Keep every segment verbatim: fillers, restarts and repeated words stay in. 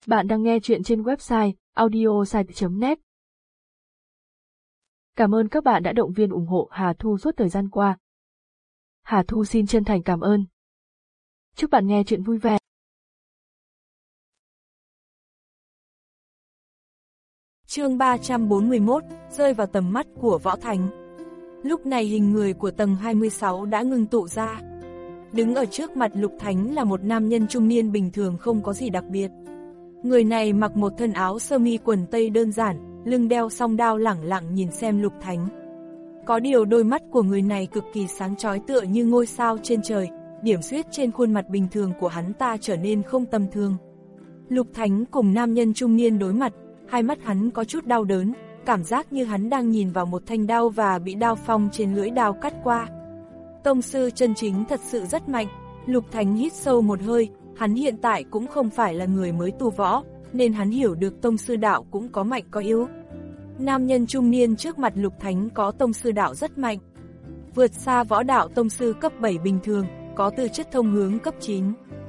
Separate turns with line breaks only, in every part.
Bạn đang nghe chuyện trên website audiosite chấm net. Cảm ơn các bạn đã động viên ủng hộ Hà Thu suốt thời gian qua. Hà Thu xin chân thành cảm ơn. Chúc bạn nghe chuyện vui vẻ.
Chương ba trăm bốn mươi mốt, rơi vào tầm mắt của Võ Thành. Lúc này hình người của tầng hai mươi sáu đã ngưng tụ ra. Đứng ở trước mặt Lục Thánh là một nam nhân trung niên bình thường không có gì đặc biệt. Người này mặc một thân áo sơ mi quần tây đơn giản, lưng đeo song đao lẳng lặng nhìn xem Lục Thánh. Có điều đôi mắt của người này cực kỳ sáng chói tựa như ngôi sao trên trời, điểm xuyết trên khuôn mặt bình thường của hắn ta trở nên không tầm thường. Lục Thánh cùng nam nhân trung niên đối mặt, hai mắt hắn có chút đau đớn, cảm giác như hắn đang nhìn vào một thanh đao và bị đao phong trên lưỡi đao cắt qua. Tông sư chân chính thật sự rất mạnh. Lục Thánh hít sâu một hơi, hắn hiện tại cũng không phải là người mới tu võ, nên hắn hiểu được tông sư đạo cũng có mạnh có yếu. Nam nhân trung niên trước mặt Lục Thánh có tông sư đạo rất mạnh, vượt xa võ đạo tông sư cấp bảy bình thường, có tư chất thông hướng cấp chín.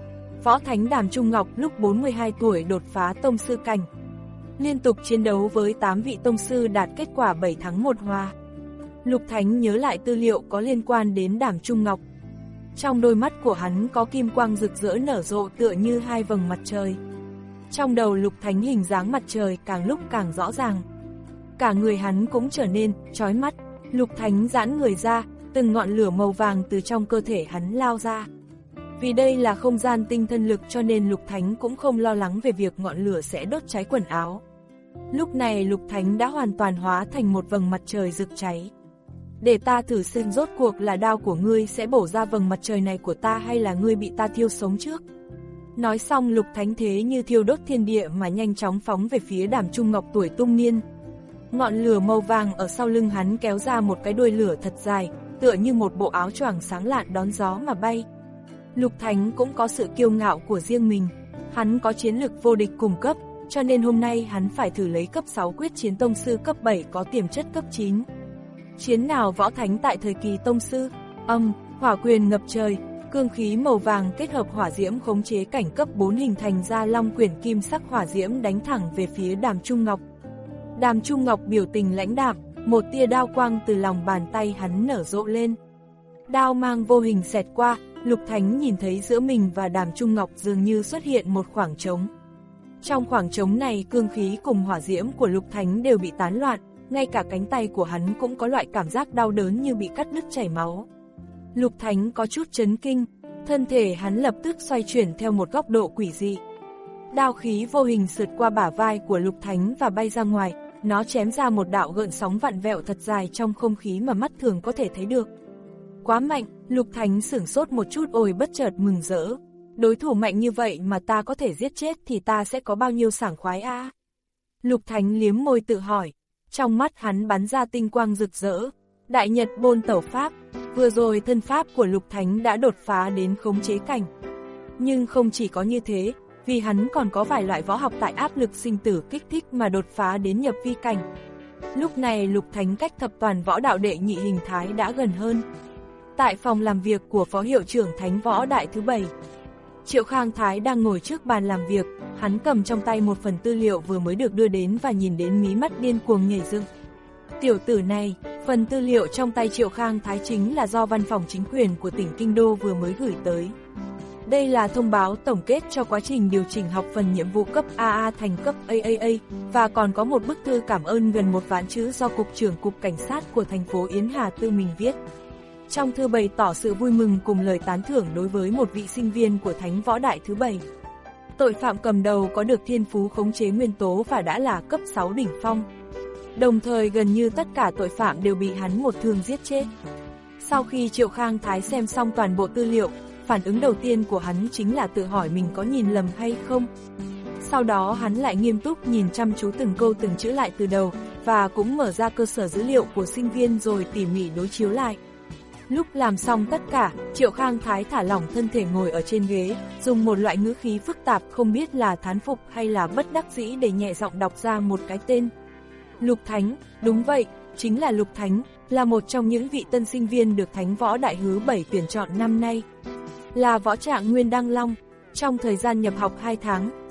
Võ Thánh Đàm Trung Ngọc lúc bốn mươi hai tuổi đột phá tông sư cảnh, liên tục chiến đấu với tám vị tông sư đạt kết quả bảy thắng một hòa. Lục Thánh nhớ lại tư liệu có liên quan đến Đàm Trung Ngọc. Trong đôi mắt của hắn có kim quang rực rỡ nở rộ tựa như hai vầng mặt trời. Trong đầu Lục Thánh hình dáng mặt trời càng lúc càng rõ ràng. Cả người hắn cũng trở nên chói mắt. Lục Thánh giãn người ra, từng ngọn lửa màu vàng từ trong cơ thể hắn lao ra. Vì đây là không gian tinh thân lực cho nên Lục Thánh cũng không lo lắng về việc ngọn lửa sẽ đốt cháy quần áo. Lúc này Lục Thánh đã hoàn toàn hóa thành một vầng mặt trời rực cháy. Để ta thử xem rốt cuộc là đao của ngươi sẽ bổ ra vầng mặt trời này của ta hay là ngươi bị ta thiêu sống trước. Nói xong Lục Thánh thế như thiêu đốt thiên địa mà nhanh chóng phóng về phía Đàm Trung Ngọc tuổi tung niên. Ngọn lửa màu vàng ở sau lưng hắn kéo ra một cái đuôi lửa thật dài, tựa như một bộ áo choàng sáng lạn đón gió mà bay. Lục Thánh cũng có sự kiêu ngạo của riêng mình, hắn có chiến lực vô địch cùng cấp, cho nên hôm nay hắn phải thử lấy cấp sáu quyết chiến tông sư cấp bảy có tiềm chất cấp chín. Chiến nào Võ Thánh tại thời kỳ tông sư, âm, hỏa quyền ngập trời, cương khí màu vàng kết hợp hỏa diễm khống chế cảnh cấp bốn hình thành ra long quyển kim sắc hỏa diễm đánh thẳng về phía Đàm Trung Ngọc. Đàm Trung Ngọc biểu tình lãnh đạm, một tia đao quang từ lòng bàn tay hắn nở rộ lên. Đao mang vô hình xẹt qua, Lục Thánh nhìn thấy giữa mình và Đàm Trung Ngọc dường như xuất hiện một khoảng trống. Trong khoảng trống này cương khí cùng hỏa diễm của Lục Thánh đều bị tán loạn, ngay cả cánh tay của hắn cũng có loại cảm giác đau đớn như bị cắt đứt chảy máu. Lục Thánh có chút chấn kinh, thân thể hắn lập tức xoay chuyển theo một góc độ quỷ dị. Đao khí vô hình sượt qua bả vai của Lục Thánh và bay ra ngoài, nó chém ra một đạo gợn sóng vặn vẹo thật dài trong không khí mà mắt thường có thể thấy được. Quá mạnh, Lục Thánh sửng sốt một chút ôi bất chợt mừng rỡ. Đối thủ mạnh như vậy mà ta có thể giết chết thì ta sẽ có bao nhiêu sảng khoái a? À? Lục Thánh liếm môi tự hỏi, trong mắt hắn bắn ra tinh quang rực rỡ. Đại Nhật Bôn Tẩu Pháp, vừa rồi thân pháp của Lục Thánh đã đột phá đến khống chế cảnh. Nhưng không chỉ có như thế, vì hắn còn có vài loại võ học tại áp lực sinh tử kích thích mà đột phá đến nhập vi cảnh. Lúc này Lục Thánh cách thập toàn võ đạo đệ nhị hình thái đã gần hơn. Tại phòng làm việc của Phó Hiệu trưởng Thánh Võ Đại thứ bảy, Triệu Khang Thái đang ngồi trước bàn làm việc, hắn cầm trong tay một phần tư liệu vừa mới được đưa đến và nhìn đến mí mắt điên cuồng nhảy dựng. Tiểu tử này, phần tư liệu trong tay Triệu Khang Thái chính là do văn phòng chính quyền của tỉnh Kinh Đô vừa mới gửi tới. Đây là thông báo tổng kết cho quá trình điều chỉnh học phần nhiệm vụ cấp a a thành cấp a a a, và còn có một bức thư cảm ơn gần một vạn chữ do Cục trưởng Cục Cảnh sát của thành phố Yến Hà tự mình viết. Trong thư bày tỏ sự vui mừng cùng lời tán thưởng đối với một vị sinh viên của Thánh Võ Đại thứ bảy. Tội phạm cầm đầu có được thiên phú khống chế nguyên tố và đã là cấp sáu đỉnh phong. Đồng thời gần như tất cả tội phạm đều bị hắn một thương giết chết. Sau khi Triệu Khang Thái xem xong toàn bộ tư liệu, phản ứng đầu tiên của hắn chính là tự hỏi mình có nhìn lầm hay không. Sau đó hắn lại nghiêm túc nhìn chăm chú từng câu từng chữ lại từ đầu, và cũng mở ra cơ sở dữ liệu của sinh viên rồi tỉ mỉ đối chiếu lại. Lúc làm xong tất cả, Triệu Khang Thái thả lỏng thân thể ngồi ở trên ghế, dùng một loại ngữ khí phức tạp không biết là thán phục hay là bất đắc dĩ để nhẹ giọng đọc ra một cái tên. Lục Thánh, đúng vậy, chính là Lục Thánh, là một trong những vị tân sinh viên được Thánh Võ Đại thứ bảy tuyển chọn năm nay. Là võ trạng Nguyên Đăng Long, trong thời gian nhập học hai tháng,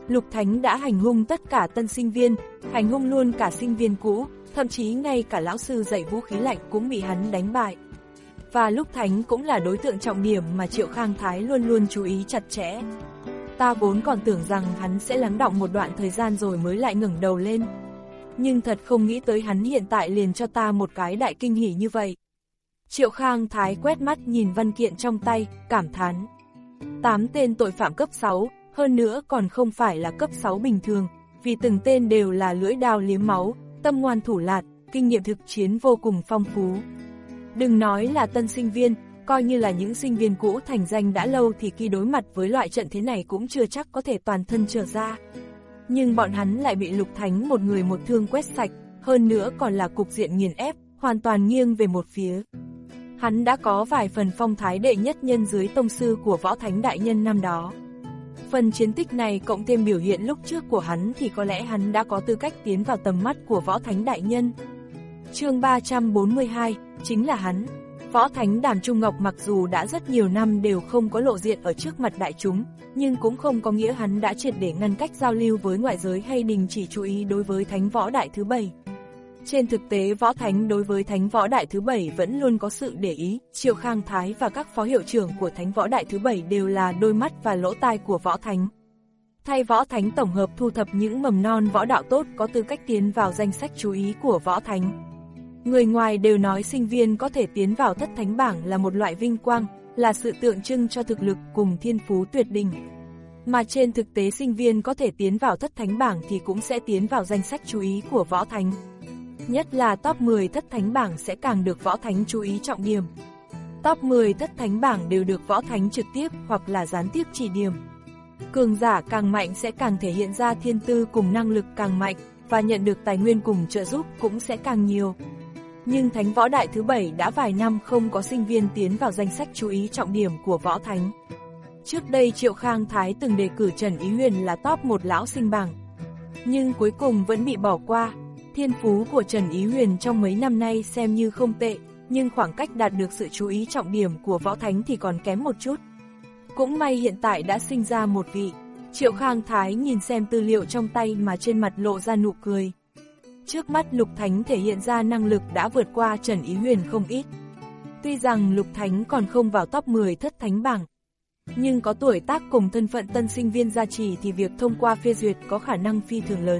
Lục Thánh đã hành hung tất cả tân sinh viên, hành hung luôn cả sinh viên cũ, thậm chí ngay cả lão sư dạy vũ khí lạnh cũng bị hắn đánh bại. Và Lục Thánh cũng là đối tượng trọng điểm mà Triệu Khang Thái luôn luôn chú ý chặt chẽ. Ta vốn còn tưởng rằng hắn sẽ lắng đọng một đoạn thời gian rồi mới lại ngẩng đầu lên. Nhưng thật không nghĩ tới hắn hiện tại liền cho ta một cái đại kinh hỉ như vậy. Triệu Khang Thái quét mắt nhìn văn kiện trong tay, cảm thán. Tám tên tội phạm cấp sáu, hơn nữa còn không phải là cấp sáu bình thường, vì từng tên đều là lưỡi đao liếm máu, tâm ngoan thủ lạt, kinh nghiệm thực chiến vô cùng phong phú. Đừng nói là tân sinh viên, coi như là những sinh viên cũ thành danh đã lâu thì khi đối mặt với loại trận thế này cũng chưa chắc có thể toàn thân trở ra. Nhưng bọn hắn lại bị Lục Thánh một người một thương quét sạch, hơn nữa còn là cục diện nghiền ép, hoàn toàn nghiêng về một phía. Hắn đã có vài phần phong thái đệ nhất nhân dưới tông sư của Võ Thánh Đại Nhân năm đó. Phần chiến tích này cộng thêm biểu hiện lúc trước của hắn thì có lẽ hắn đã có tư cách tiến vào tầm mắt của Võ Thánh Đại Nhân. Chương ba trăm bốn mươi hai, chính là hắn. Võ Thánh Đàm Trung Ngọc mặc dù đã rất nhiều năm đều không có lộ diện ở trước mặt đại chúng, nhưng cũng không có nghĩa hắn đã triệt để ngăn cách giao lưu với ngoại giới hay đình chỉ chú ý đối với Thánh Võ Đại thứ bảy. Trên thực tế Võ Thánh đối với Thánh Võ Đại thứ bảy vẫn luôn có sự để ý, Triệu Khang Thái và các phó hiệu trưởng của Thánh Võ Đại thứ bảy đều là đôi mắt và lỗ tai của Võ Thánh. Thay Võ Thánh tổng hợp thu thập những mầm non võ đạo tốt có tư cách tiến vào danh sách chú ý của Võ Thánh. Người ngoài đều nói sinh viên có thể tiến vào thất thánh bảng là một loại vinh quang, là sự tượng trưng cho thực lực cùng thiên phú tuyệt đỉnh. Mà trên thực tế sinh viên có thể tiến vào thất thánh bảng thì cũng sẽ tiến vào danh sách chú ý của Võ Thánh. Nhất là top mười thất thánh bảng sẽ càng được Võ Thánh chú ý trọng điểm. Top mười thất thánh bảng đều được Võ Thánh trực tiếp hoặc là gián tiếp chỉ điểm. Cường giả càng mạnh sẽ càng thể hiện ra thiên tư cùng năng lực càng mạnh, và nhận được tài nguyên cùng trợ giúp cũng sẽ càng nhiều. Nhưng Thánh Võ Đại thứ bảy đã vài năm không có sinh viên tiến vào danh sách chú ý trọng điểm của Võ Thánh. Trước đây Triệu Khang Thái từng đề cử Trần Ý Huyền là top một lão sinh bảng, nhưng cuối cùng vẫn bị bỏ qua. Thiên phú của Trần Ý Huyền trong mấy năm nay xem như không tệ, nhưng khoảng cách đạt được sự chú ý trọng điểm của Võ Thánh thì còn kém một chút. Cũng may hiện tại đã sinh ra một vị. Triệu Khang Thái nhìn xem tư liệu trong tay mà trên mặt lộ ra nụ cười. Trước mắt Lục Thánh thể hiện ra năng lực đã vượt qua Trần Ý Huyền không ít. Tuy rằng Lục Thánh còn không vào top mười thất thánh bảng, nhưng có tuổi tác cùng thân phận tân sinh viên gia trì thì việc thông qua phê duyệt có khả năng phi thường lớn.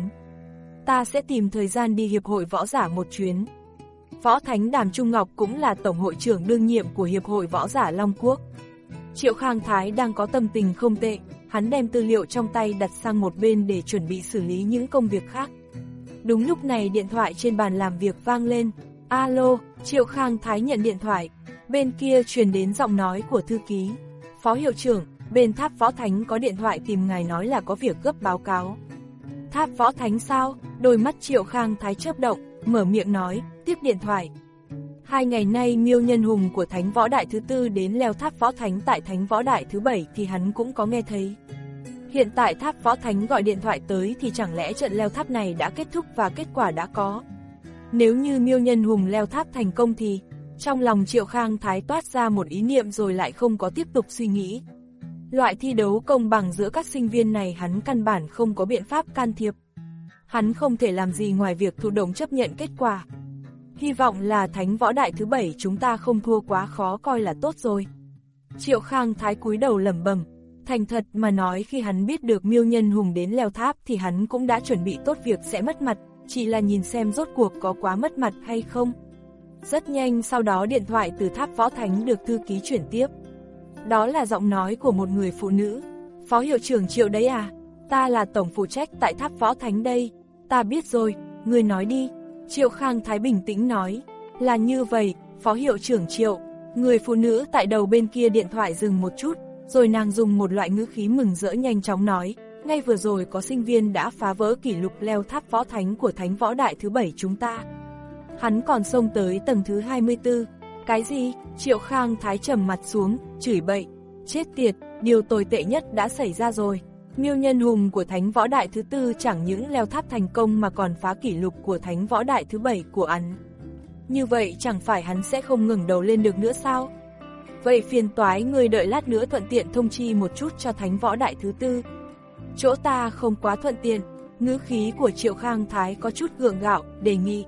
Ta sẽ tìm thời gian đi Hiệp hội Võ giả một chuyến. Võ Thánh Đàm Trung Ngọc cũng là tổng hội trưởng đương nhiệm của Hiệp hội Võ giả Long Quốc. Triệu Khang Thái đang có tâm tình không tệ, hắn đem tư liệu trong tay đặt sang một bên để chuẩn bị xử lý những công việc khác. Đúng lúc này điện thoại trên bàn làm việc vang lên. Alo, Triệu Khang Thái nhận điện thoại. Bên kia truyền đến giọng nói của thư ký. Phó hiệu trưởng, bên Tháp Võ Thánh có điện thoại tìm ngài nói là có việc gấp báo cáo. Tháp Võ Thánh sao? Đôi mắt Triệu Khang Thái chớp động, mở miệng nói, tiếp điện thoại. Hai ngày nay Miêu Nhân Hùng của Thánh Võ Đại thứ tư đến leo Tháp Võ Thánh tại Thánh Võ Đại thứ bảy thì hắn cũng có nghe thấy. Hiện tại Tháp Võ Thánh gọi điện thoại tới thì chẳng lẽ trận leo tháp này đã kết thúc và kết quả đã có. Nếu như Miêu Nhân Hùng leo tháp thành công thì, trong lòng Triệu Khang Thái toát ra một ý niệm rồi lại không có tiếp tục suy nghĩ. Loại thi đấu công bằng giữa các sinh viên này hắn căn bản không có biện pháp can thiệp. Hắn không thể làm gì ngoài việc thụ động chấp nhận kết quả. Hy vọng là Thánh Võ Đại thứ bảy chúng ta không thua quá khó coi là tốt rồi. Triệu Khang Thái cúi đầu lẩm bẩm. Thành thật mà nói khi hắn biết được Miêu Nhân Hùng đến leo tháp thì hắn cũng đã chuẩn bị tốt việc sẽ mất mặt, chỉ là nhìn xem rốt cuộc có quá mất mặt hay không. Rất nhanh sau đó điện thoại từ Tháp Võ Thánh được thư ký chuyển tiếp. Đó là giọng nói của một người phụ nữ. Phó hiệu trưởng Triệu đấy à? Ta là tổng phụ trách tại Tháp Võ Thánh đây. Ta biết rồi, người nói đi. Triệu Khang Thái bình tĩnh nói. Là như vậy, Phó hiệu trưởng Triệu. Người phụ nữ tại đầu bên kia điện thoại dừng một chút, rồi nàng dùng một loại ngữ khí mừng rỡ nhanh chóng nói. Ngay vừa rồi có sinh viên đã phá vỡ kỷ lục leo Tháp Võ Thánh của Thánh Võ Đại thứ bảy chúng ta. Hắn còn xông tới tầng thứ hai mươi tư. Cái gì? Triệu Khang Thái trầm mặt xuống, chửi bậy. Chết tiệt, điều tồi tệ nhất đã xảy ra rồi. Miêu Nhân Hùng của Thánh Võ Đại thứ tư chẳng những leo tháp thành công mà còn phá kỷ lục của Thánh Võ Đại thứ bảy của hắn. Như vậy chẳng phải hắn sẽ không ngẩng đầu lên được nữa sao? Vậy phiền toái người đợi lát nữa thuận tiện thông chi một chút cho Thánh Võ Đại thứ tư. Chỗ ta không quá thuận tiện, ngữ khí của Triệu Khang Thái có chút gượng gạo, đề nghị.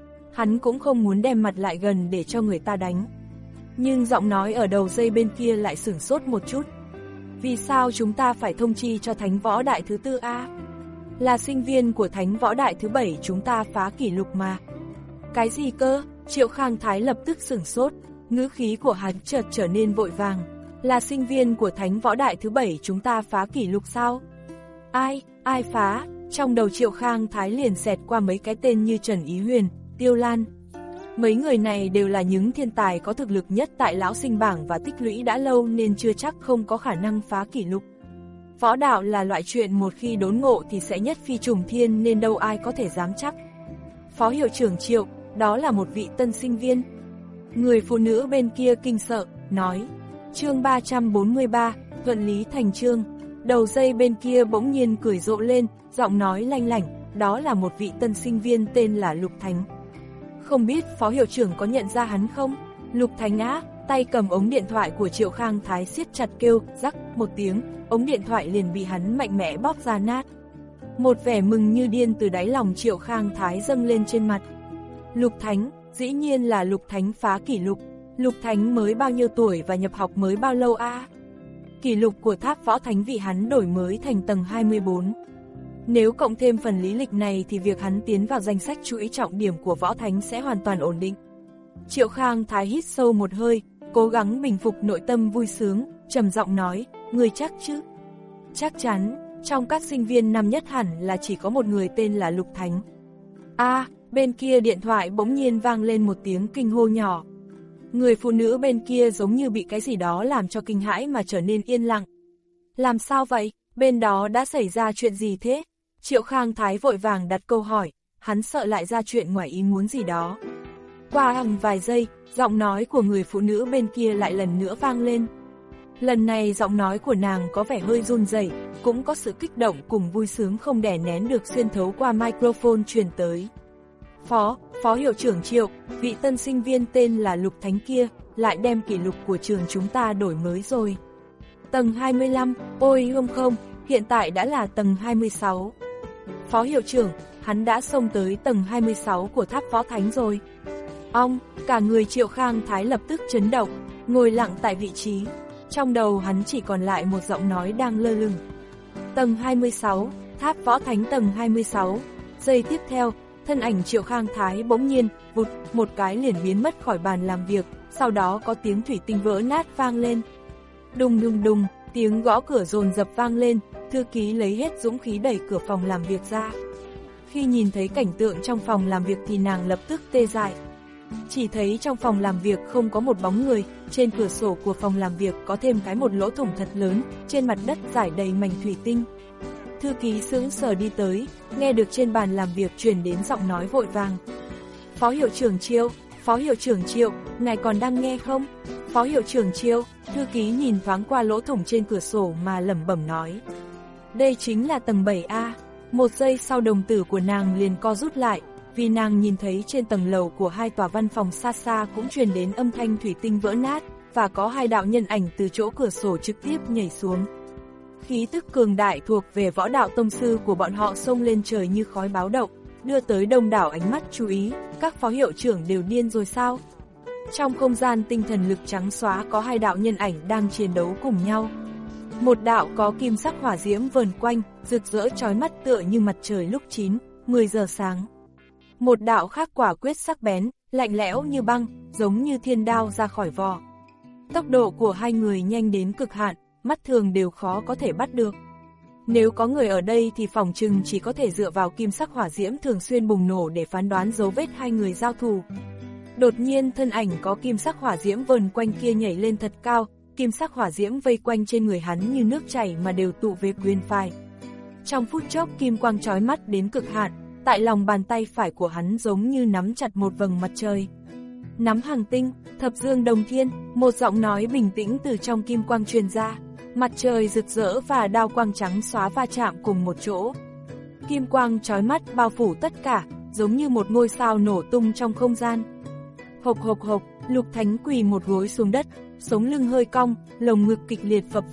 Hắn cũng không muốn đem mặt lại gần để cho người ta đánh. Nhưng giọng nói ở đầu dây bên kia lại sửng sốt một chút. Vì sao chúng ta phải thông chi cho Thánh Võ Đại thứ tư a? Là sinh viên của Thánh Võ Đại thứ bảy chúng ta phá kỷ lục mà. Cái gì cơ? Triệu Khang Thái lập tức sửng sốt, ngữ khí của hắn chợt trở nên vội vàng. Là sinh viên của Thánh Võ Đại thứ bảy chúng ta phá kỷ lục sao? Ai, ai phá? Trong đầu Triệu Khang Thái liền xẹt qua mấy cái tên như Trần Ý Huyền, Tiêu Lan. Mấy người này đều là những thiên tài có thực lực nhất tại lão sinh bảng và tích lũy đã lâu nên chưa chắc không có khả năng phá kỷ lục. Võ đạo là loại chuyện một khi đốn ngộ thì sẽ nhất phi trùng thiên nên đâu ai có thể dám chắc. Phó hiệu trưởng Triệu, đó là một vị tân sinh viên. Người phụ nữ bên kia kinh sợ, nói. Chương ba trăm bốn mươi ba, thuận lý thành chương. Đầu dây bên kia bỗng nhiên cười rộ lên, giọng nói lanh lảnh, đó là một vị tân sinh viên tên là Lục Thánh. Không biết phó hiệu trưởng có nhận ra hắn không? Lục Thánh á, tay cầm ống điện thoại của Triệu Khang Thái siết chặt kêu, rắc một tiếng, ống điện thoại liền bị hắn mạnh mẽ bóp ra nát. Một vẻ mừng như điên từ đáy lòng Triệu Khang Thái dâng lên trên mặt. Lục Thánh, dĩ nhiên là Lục Thánh phá kỷ lục. Lục Thánh mới bao nhiêu tuổi và nhập học mới bao lâu a? À? Kỷ lục của Tháp Võ Thánh vị hắn đổi mới thành tầng hai mươi bốn. Nếu cộng thêm phần lý lịch này thì việc hắn tiến vào danh sách chuỗi trọng điểm của Võ Thánh sẽ hoàn toàn ổn định. Triệu Khang Thái hít sâu một hơi, cố gắng bình phục nội tâm vui sướng, trầm giọng nói, người chắc chứ? Chắc chắn, trong các sinh viên năm nhất hẳn là chỉ có một người tên là Lục Thánh. A, à, bên kia điện thoại bỗng nhiên vang lên một tiếng kinh hô nhỏ. Người phụ nữ bên kia giống như bị cái gì đó làm cho kinh hãi mà trở nên yên lặng. Làm sao vậy? Bên đó đã xảy ra chuyện gì thế? Triệu Khang Thái vội vàng đặt câu hỏi, hắn sợ lại ra chuyện ngoài ý muốn gì đó. Qua hằng vài giây, giọng nói của người phụ nữ bên kia lại lần nữa vang lên. Lần này giọng nói của nàng có vẻ hơi run rẩy, cũng có sự kích động cùng vui sướng không đè nén được xuyên thấu qua microphone truyền tới. Phó, Phó hiệu trưởng Triệu, vị tân sinh viên tên là Lục Thánh kia, lại đem kỷ lục của trường chúng ta đổi mới rồi. Tầng hai mươi lăm, ôi không không, hiện tại đã là tầng hai mươi sáu. Phó hiệu trưởng, hắn đã xông tới tầng hai mươi sáu của Tháp Võ Thánh rồi. Ông, cả người Triệu Khang Thái lập tức chấn động, ngồi lặng tại vị trí. Trong đầu hắn chỉ còn lại một giọng nói đang lơ lửng. Tầng hai mươi sáu, Tháp Võ Thánh tầng hai mươi sáu. Giây tiếp theo, thân ảnh Triệu Khang Thái bỗng nhiên, vụt, một cái liền biến mất khỏi bàn làm việc, sau đó có tiếng thủy tinh vỡ nát vang lên. Đùng đùng đùng, tiếng gõ cửa dồn dập vang lên, thư ký lấy hết dũng khí đẩy cửa phòng làm việc ra. Khi nhìn thấy cảnh tượng trong phòng làm việc thì nàng lập tức tê dại. Chỉ thấy trong phòng làm việc không có một bóng người, trên cửa sổ của phòng làm việc có thêm cái một lỗ thủng thật lớn, trên mặt đất rải đầy mảnh thủy tinh. Thư ký sững sờ đi tới, nghe được trên bàn làm việc truyền đến giọng nói vội vàng. Phó hiệu trưởng Triệu, Phó hiệu trưởng Triệu, ngài còn đang nghe không? Phó hiệu trưởng Triệu, thư ký nhìn thoáng qua lỗ thủng trên cửa sổ mà lẩm bẩm nói. Đây chính là tầng bảy A. Một giây sau đồng tử của nàng liền co rút lại, vì nàng nhìn thấy trên tầng lầu của hai tòa văn phòng xa xa cũng truyền đến âm thanh thủy tinh vỡ nát, và có hai đạo nhân ảnh từ chỗ cửa sổ trực tiếp nhảy xuống. Khí tức cường đại thuộc về võ đạo tông sư của bọn họ xông lên trời như khói báo động, đưa tới đông đảo ánh mắt chú ý, các phó hiệu trưởng đều điên rồi sao? Trong không gian tinh thần lực trắng xóa có hai đạo nhân ảnh đang chiến đấu cùng nhau. Một đạo có kim sắc hỏa diễm vờn quanh, rực rỡ chói mắt tựa như mặt trời lúc chín, mười giờ sáng. Một đạo khác quả quyết sắc bén, lạnh lẽo như băng, giống như thiên đao ra khỏi vỏ. Tốc độ của hai người nhanh đến cực hạn, mắt thường đều khó có thể bắt được. Nếu có người ở đây thì phỏng chừng chỉ có thể dựa vào kim sắc hỏa diễm thường xuyên bùng nổ để phán đoán dấu vết hai người giao thủ. Đột nhiên thân ảnh có kim sắc hỏa diễm vờn quanh kia nhảy lên thật cao, kim sắc hỏa diễm vây quanh trên người hắn như nước chảy mà đều tụ về quyền phải. Trong phút chốc kim quang chói mắt đến cực hạn, tại lòng bàn tay phải của hắn giống như nắm chặt một vầng mặt trời. Nắm hàng tinh, thập dương đồng thiên, một giọng nói bình tĩnh từ trong kim quang truyền ra. Mặt trời rực rỡ và đao quang trắng xóa va chạm cùng một chỗ. Kim quang chói mắt bao phủ tất cả, giống như một ngôi sao nổ tung trong không gian. Hộc hộc hộc, Lục Thánh quỳ một gối xuống đất, sống lưng hơi cong, lồng ngực kịch liệt phập phồng,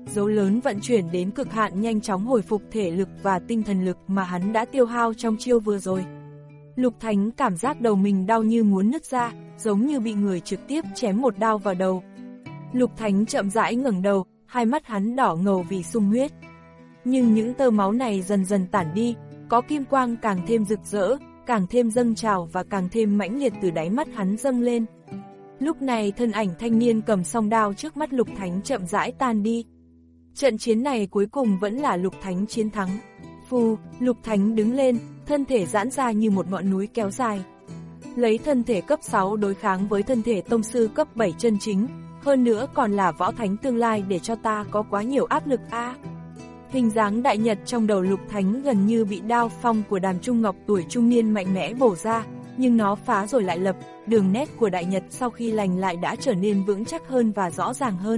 dấu lớn vận chuyển đến cực hạn nhanh chóng hồi phục thể lực và tinh thần lực mà hắn đã tiêu hao trong chiêu vừa rồi. Lục Thánh cảm giác đầu mình đau như muốn nứt ra, giống như bị người trực tiếp chém một đao vào đầu. Lục Thánh chậm rãi ngẩng đầu, hai mắt hắn đỏ ngầu vì sung huyết. Nhưng những tơ máu này dần dần tản đi, có kim quang càng thêm rực rỡ, càng thêm dâng trào và càng thêm mãnh liệt từ đáy mắt hắn dâng lên. Lúc này thân ảnh thanh niên cầm song đao trước mắt Lục Thánh chậm rãi tan đi. Trận chiến này cuối cùng vẫn là Lục Thánh chiến thắng. Phù, Lục Thánh đứng lên, thân thể giãn ra như một ngọn núi kéo dài. Lấy thân thể cấp sáu đối kháng với thân thể tông sư cấp bảy chân chính, hơn nữa còn là võ thánh tương lai để cho ta có quá nhiều áp lực a. À. Hình dáng đại nhật trong đầu Lục Thánh gần như bị đao phong của Đàm Trung Ngọc tuổi trung niên mạnh mẽ bổ ra, nhưng nó phá rồi lại lập, đường nét của đại nhật sau khi lành lại đã trở nên vững chắc hơn và rõ ràng hơn.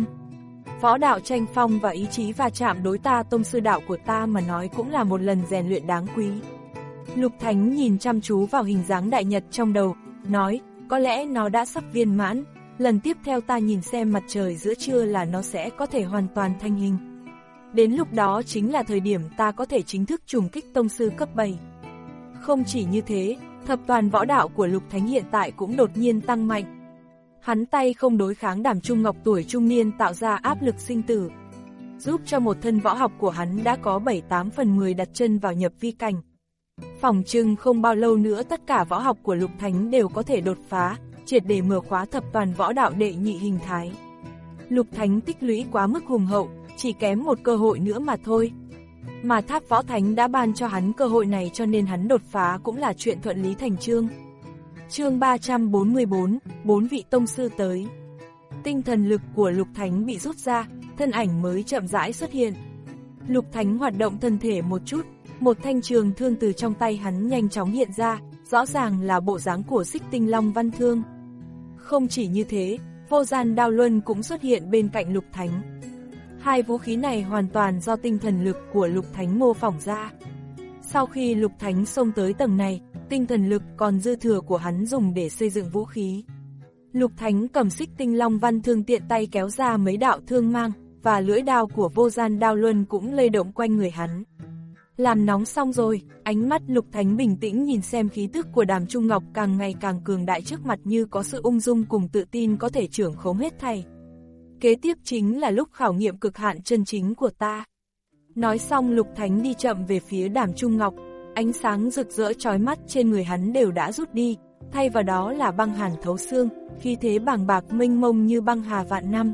Võ đạo tranh phong và ý chí va chạm đối ta tông sư đạo của ta mà nói cũng là một lần rèn luyện đáng quý. Lục Thánh nhìn chăm chú vào hình dáng đại nhật trong đầu, nói, có lẽ nó đã sắp viên mãn, lần tiếp theo ta nhìn xem mặt trời giữa trưa là nó sẽ có thể hoàn toàn thành hình. Đến lúc đó chính là thời điểm ta có thể chính thức trùng kích tông sư cấp bảy. Không chỉ như thế, thập toàn võ đạo của Lục Thánh hiện tại cũng đột nhiên tăng mạnh. Hắn tay không đối kháng Đàm Trung Ngọc tuổi trung niên tạo ra áp lực sinh tử, giúp cho một thân võ học của hắn đã có bảy tám phần mười đặt chân vào nhập vi cảnh. Phỏng chừng không bao lâu nữa tất cả võ học của Lục Thánh đều có thể đột phá, triệt để mở khóa thập toàn võ đạo đệ nhị hình thái. Lục Thánh tích lũy quá mức hùng hậu, chỉ kém một cơ hội nữa mà thôi. Mà Tháp Võ Thánh đã ban cho hắn cơ hội này cho nên hắn đột phá cũng là chuyện thuận lý thành chương. Chương ba trăm bốn mươi bốn, bốn vị tông sư tới. Tinh thần lực của Lục Thánh bị rút ra, thân ảnh mới chậm rãi xuất hiện. Lục Thánh hoạt động thân thể một chút, một thanh trường thương từ trong tay hắn nhanh chóng hiện ra, rõ ràng là bộ dáng của Xích Tinh Long Văn Thương. Không chỉ như thế, Vô Gian Đao Luân cũng xuất hiện bên cạnh Lục Thánh. Hai vũ khí này hoàn toàn do tinh thần lực của Lục Thánh mô phỏng ra. Sau khi Lục Thánh xông tới tầng này, tinh thần lực còn dư thừa của hắn dùng để xây dựng vũ khí. Lục Thánh cầm Xích Tinh Long Văn Thương tiện tay kéo ra mấy đạo thương mang, và lưỡi đao của Vô Gian Đao Luân cũng lay động quanh người hắn. Làm nóng xong rồi, ánh mắt Lục Thánh bình tĩnh nhìn xem khí tức của Đàm Trung Ngọc càng ngày càng cường đại trước mặt, như có sự ung dung cùng tự tin có thể trưởng khống hết thảy. Kế tiếp chính là lúc khảo nghiệm cực hạn chân chính của ta. Nói xong Lục Thánh đi chậm về phía Đàm Trung Ngọc, ánh sáng rực rỡ chói mắt trên người hắn đều đã rút đi, thay vào đó là băng hàn thấu xương, khí thế bàng bạc mênh mông như băng hà vạn năm.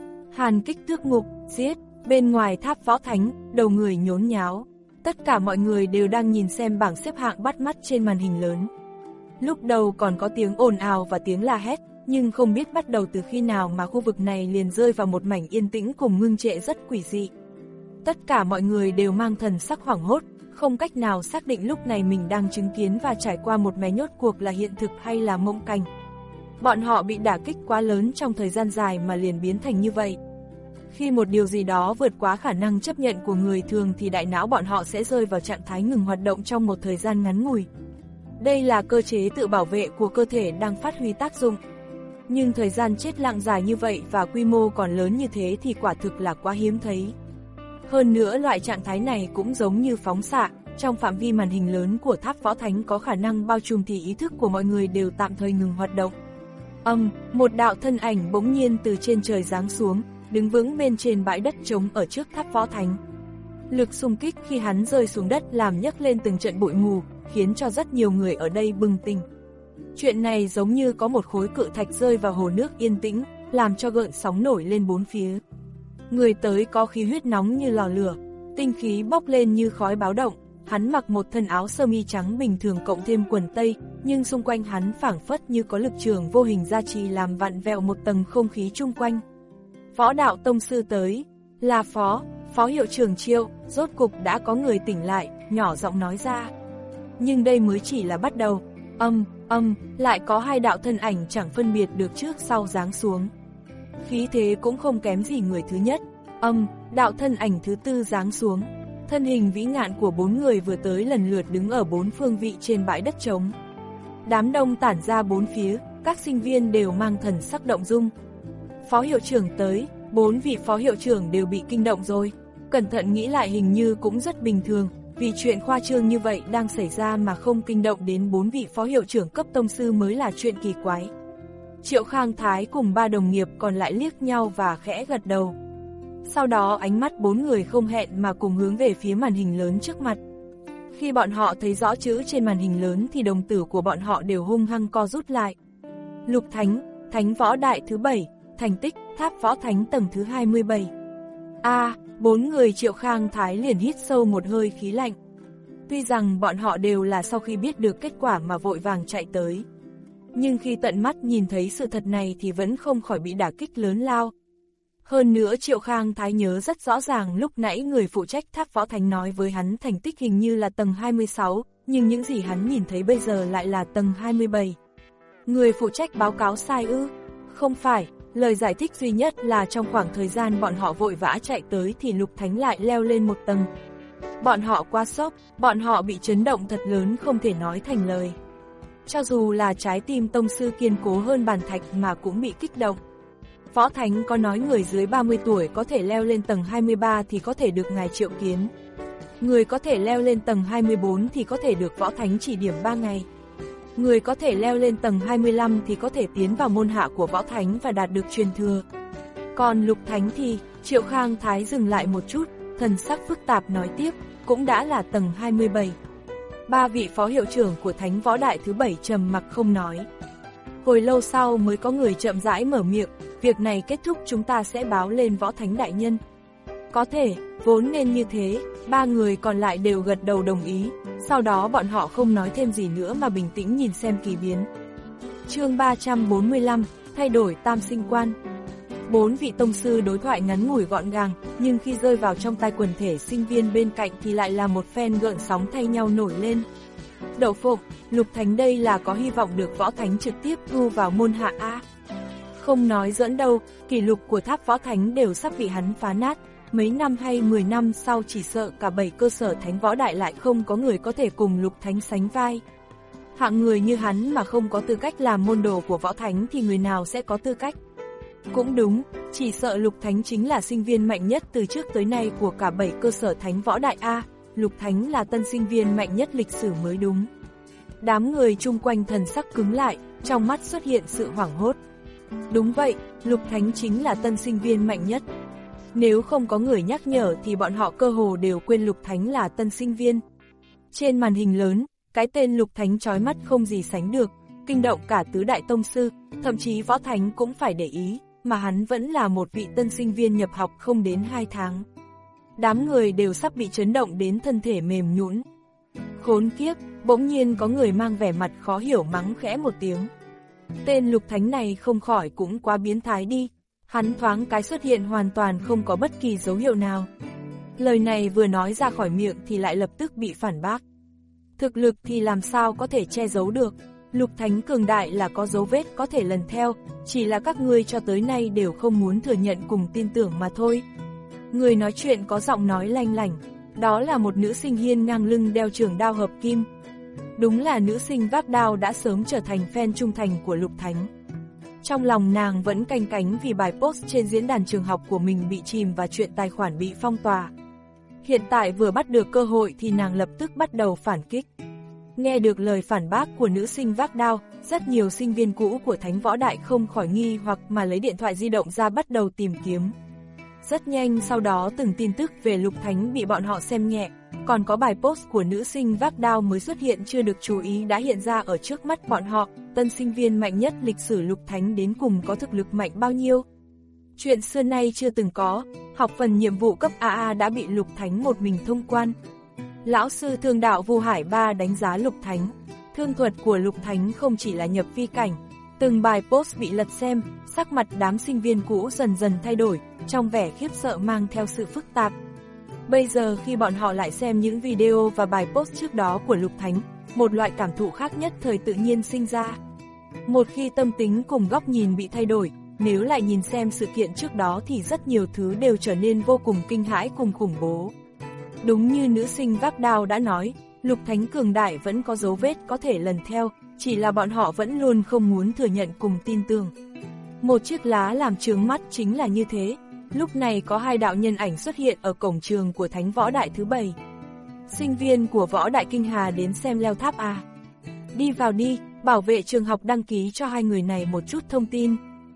Hàn kích tước ngục, giết, bên ngoài Tháp Võ Thánh, đầu người nhốn nháo. Tất cả mọi người đều đang nhìn xem bảng xếp hạng bắt mắt trên màn hình lớn. Lúc đầu còn có tiếng ồn ào và tiếng la hét, nhưng không biết bắt đầu từ khi nào mà khu vực này liền rơi vào một mảnh yên tĩnh cùng ngưng trệ rất quỷ dị. Tất cả mọi người đều mang thần sắc hoảng hốt, không cách nào xác định lúc này mình đang chứng kiến và trải qua một mé nhốt cuộc là hiện thực hay là mộng cảnh. Bọn họ bị đả kích quá lớn trong thời gian dài mà liền biến thành như vậy. Khi một điều gì đó vượt quá khả năng chấp nhận của người thường thì đại não bọn họ sẽ rơi vào trạng thái ngừng hoạt động trong một thời gian ngắn ngủi. Đây là cơ chế tự bảo vệ của cơ thể đang phát huy tác dụng. Nhưng thời gian chết lặng dài như vậy và quy mô còn lớn như thế thì quả thực là quá hiếm thấy. Hơn nữa loại trạng thái này cũng giống như phóng xạ, trong phạm vi màn hình lớn của Tháp Võ Thánh có khả năng bao trùm thì ý thức của mọi người đều tạm thời ngừng hoạt động. Âm, um, một đạo thân ảnh bỗng nhiên từ trên trời giáng xuống, đứng vững bên trên bãi đất trống ở trước Tháp Võ Thánh. Lực xung kích khi hắn rơi xuống đất làm nhấc lên từng trận bụi mù, khiến cho rất nhiều người ở đây bừng tỉnh. Chuyện này giống như có một khối cự thạch rơi vào hồ nước yên tĩnh, làm cho gợn sóng nổi lên bốn phía. Người tới có khí huyết nóng như lò lửa, tinh khí bốc lên như khói báo động. Hắn mặc một thân áo sơ mi trắng bình thường cộng thêm quần tây, nhưng xung quanh hắn phảng phất như có lực trường vô hình gia trì làm vặn vẹo một tầng không khí chung quanh. Võ đạo tông sư tới, là phó, phó hiệu trưởng Triệu, rốt cục đã có người tỉnh lại, nhỏ giọng nói ra. Nhưng đây mới chỉ là bắt đầu, âm, âm, lại có hai đạo thân ảnh chẳng phân biệt được trước sau giáng xuống. Khí thế cũng không kém gì người thứ nhất, âm, đạo thân ảnh thứ tư giáng xuống. Thân hình vĩ ngạn của bốn người vừa tới lần lượt đứng ở bốn phương vị trên bãi đất trống. Đám đông tản ra bốn phía, các sinh viên đều mang thần sắc động dung. Phó hiệu trưởng tới, Bốn vị phó hiệu trưởng đều bị kinh động rồi. Cẩn thận nghĩ lại hình như cũng rất bình thường, vì chuyện khoa trương như vậy đang xảy ra mà không kinh động đến bốn vị phó hiệu trưởng cấp tông sư mới là chuyện kỳ quái. Triệu Khang Thái cùng ba đồng nghiệp còn lại liếc nhau và khẽ gật đầu. Sau đó ánh mắt bốn người không hẹn mà cùng hướng về phía màn hình lớn trước mặt. Khi bọn họ thấy rõ chữ trên màn hình lớn thì đồng tử của bọn họ đều hung hăng co rút lại. Lục Thánh, Thánh Võ Đại thứ bảy, thành tích, Tháp Võ Thánh tầng thứ hai mươi bảy. A, à, bốn người Triệu Khang Thái liền hít sâu một hơi khí lạnh. Tuy rằng bọn họ đều là sau khi biết được kết quả mà vội vàng chạy tới. Nhưng khi tận mắt nhìn thấy sự thật này thì vẫn không khỏi bị đả kích lớn lao. Hơn nữa Triệu Khang Thái nhớ rất rõ ràng lúc nãy người phụ trách Tháp Võ Thánh nói với hắn thành tích hình như là tầng hai mươi sáu, nhưng những gì hắn nhìn thấy bây giờ lại là tầng hai mươi bảy. Người phụ trách báo cáo sai ư? Không phải, lời giải thích duy nhất là trong khoảng thời gian bọn họ vội vã chạy tới thì Lục Thánh lại leo lên một tầng. Bọn họ quá sốc, bọn họ bị chấn động thật lớn không thể nói thành lời. Cho dù là trái tim tông sư kiên cố hơn bàn thạch mà cũng bị kích động. Võ Thánh có nói người dưới ba mươi tuổi có thể leo lên tầng hai mươi ba thì có thể được ngài triệu kiến. Người có thể leo lên tầng hai mươi bốn thì có thể được Võ Thánh chỉ điểm ba ngày. Người có thể leo lên tầng hai mươi lăm thì có thể tiến vào môn hạ của Võ Thánh và đạt được truyền thừa. Còn Lục Thánh thì, Triệu Khang Thái dừng lại một chút, thần sắc phức tạp nói tiếp, cũng đã là tầng hai mươi bảy. Ba vị phó hiệu trưởng của Thánh Võ Đại thứ bảy trầm mặc không nói. Hồi lâu sau mới có người chậm rãi mở miệng, việc này kết thúc chúng ta sẽ báo lên Võ Thánh đại nhân. Có thể, vốn nên như thế, ba người còn lại đều gật đầu đồng ý, sau đó bọn họ không nói thêm gì nữa mà bình tĩnh nhìn xem kỳ biến. Chương ba trăm bốn mươi lăm, thay đổi tam sinh quan. Bốn vị tông sư đối thoại ngắn ngủi gọn gàng, nhưng khi rơi vào trong tai quần thể sinh viên bên cạnh thì lại là một phen gợn sóng thay nhau nổi lên. Đậu phộng, Lục Thánh đây là có hy vọng được Võ Thánh trực tiếp thu vào môn hạ A. Không nói giỡn đâu, kỷ lục của Tháp Võ Thánh đều sắp bị hắn phá nát, mấy năm hay mười năm sau chỉ sợ cả bảy cơ sở Thánh Võ Đại lại không có người có thể cùng Lục Thánh sánh vai. Hạng người như hắn mà không có tư cách làm môn đồ của Võ Thánh thì người nào sẽ có tư cách? Cũng đúng, chỉ sợ Lục Thánh chính là sinh viên mạnh nhất từ trước tới nay của cả bảy cơ sở Thánh Võ Đại A, Lục Thánh là tân sinh viên mạnh nhất lịch sử mới đúng. Đám người chung quanh thần sắc cứng lại, trong mắt xuất hiện sự hoảng hốt. Đúng vậy, Lục Thánh chính là tân sinh viên mạnh nhất. Nếu không có người nhắc nhở thì bọn họ cơ hồ đều quên Lục Thánh là tân sinh viên. Trên màn hình lớn, cái tên Lục Thánh chói mắt không gì sánh được, kinh động cả tứ đại tông sư, thậm chí Võ Thánh cũng phải để ý, mà hắn vẫn là một vị tân sinh viên nhập học không đến hai tháng. Đám người đều sắp bị chấn động đến thân thể mềm nhũn. Khốn kiếp, bỗng nhiên có người mang vẻ mặt khó hiểu mắng khẽ một tiếng. Tên Lục Thánh này không khỏi cũng quá biến thái đi. Hắn thoáng cái xuất hiện hoàn toàn không có bất kỳ dấu hiệu nào. Lời này vừa nói ra khỏi miệng thì lại lập tức bị phản bác. Thực lực thì làm sao có thể che giấu được. Lục Thánh cường đại là có dấu vết có thể lần theo, chỉ là các ngươi cho tới nay đều không muốn thừa nhận cùng tin tưởng mà thôi. Người nói chuyện có giọng nói lanh lảnh, đó là một nữ sinh hiên ngang lưng đeo trường đao hợp kim. Đúng là nữ sinh vác đao đã sớm trở thành fan trung thành của Lục Thánh. Trong lòng nàng vẫn canh cánh vì bài post trên diễn đàn trường học của mình bị chìm và chuyện tài khoản bị phong tỏa. Hiện tại vừa bắt được cơ hội thì nàng lập tức bắt đầu phản kích. Nghe được lời phản bác của nữ sinh vác đao, rất nhiều sinh viên cũ của Thánh Võ Đại không khỏi nghi hoặc mà lấy điện thoại di động ra bắt đầu tìm kiếm. Rất nhanh sau đó từng tin tức về Lục Thánh bị bọn họ xem nhẹ, còn có bài post của nữ sinh vác đao mới xuất hiện chưa được chú ý đã hiện ra ở trước mắt bọn họ, tân sinh viên mạnh nhất lịch sử Lục Thánh đến cùng có thực lực mạnh bao nhiêu. Chuyện xưa nay chưa từng có, học phần nhiệm vụ cấp a a đã bị Lục Thánh một mình thông quan. Lão sư thương đạo Vu Hải Ba đánh giá Lục Thánh, thương thuật của Lục Thánh không chỉ là nhập vi cảnh. Từng bài post bị lật xem, sắc mặt đám sinh viên cũ dần dần thay đổi, trong vẻ khiếp sợ mang theo sự phức tạp. Bây giờ khi bọn họ lại xem những video và bài post trước đó của Lục Thánh, một loại cảm thụ khác nhất thời tự nhiên sinh ra. Một khi tâm tính cùng góc nhìn bị thay đổi, nếu lại nhìn xem sự kiện trước đó thì rất nhiều thứ đều trở nên vô cùng kinh hãi cùng khủng bố. Đúng như nữ sinh vác đao đã nói, Lục Thánh cường đại vẫn có dấu vết có thể lần theo, chỉ là bọn họ vẫn luôn không muốn thừa nhận cùng tin tưởng. Một chiếc lá làm chướng mắt chính là như thế, Lúc này có hai đạo nhân ảnh xuất hiện ở cổng trường của Thánh Võ Đại thứ bảy. Sinh viên của Võ Đại Kinh Hà đến xem leo tháp à? Đi vào đi, bảo vệ trường học đăng ký cho hai người này một chút thông tin.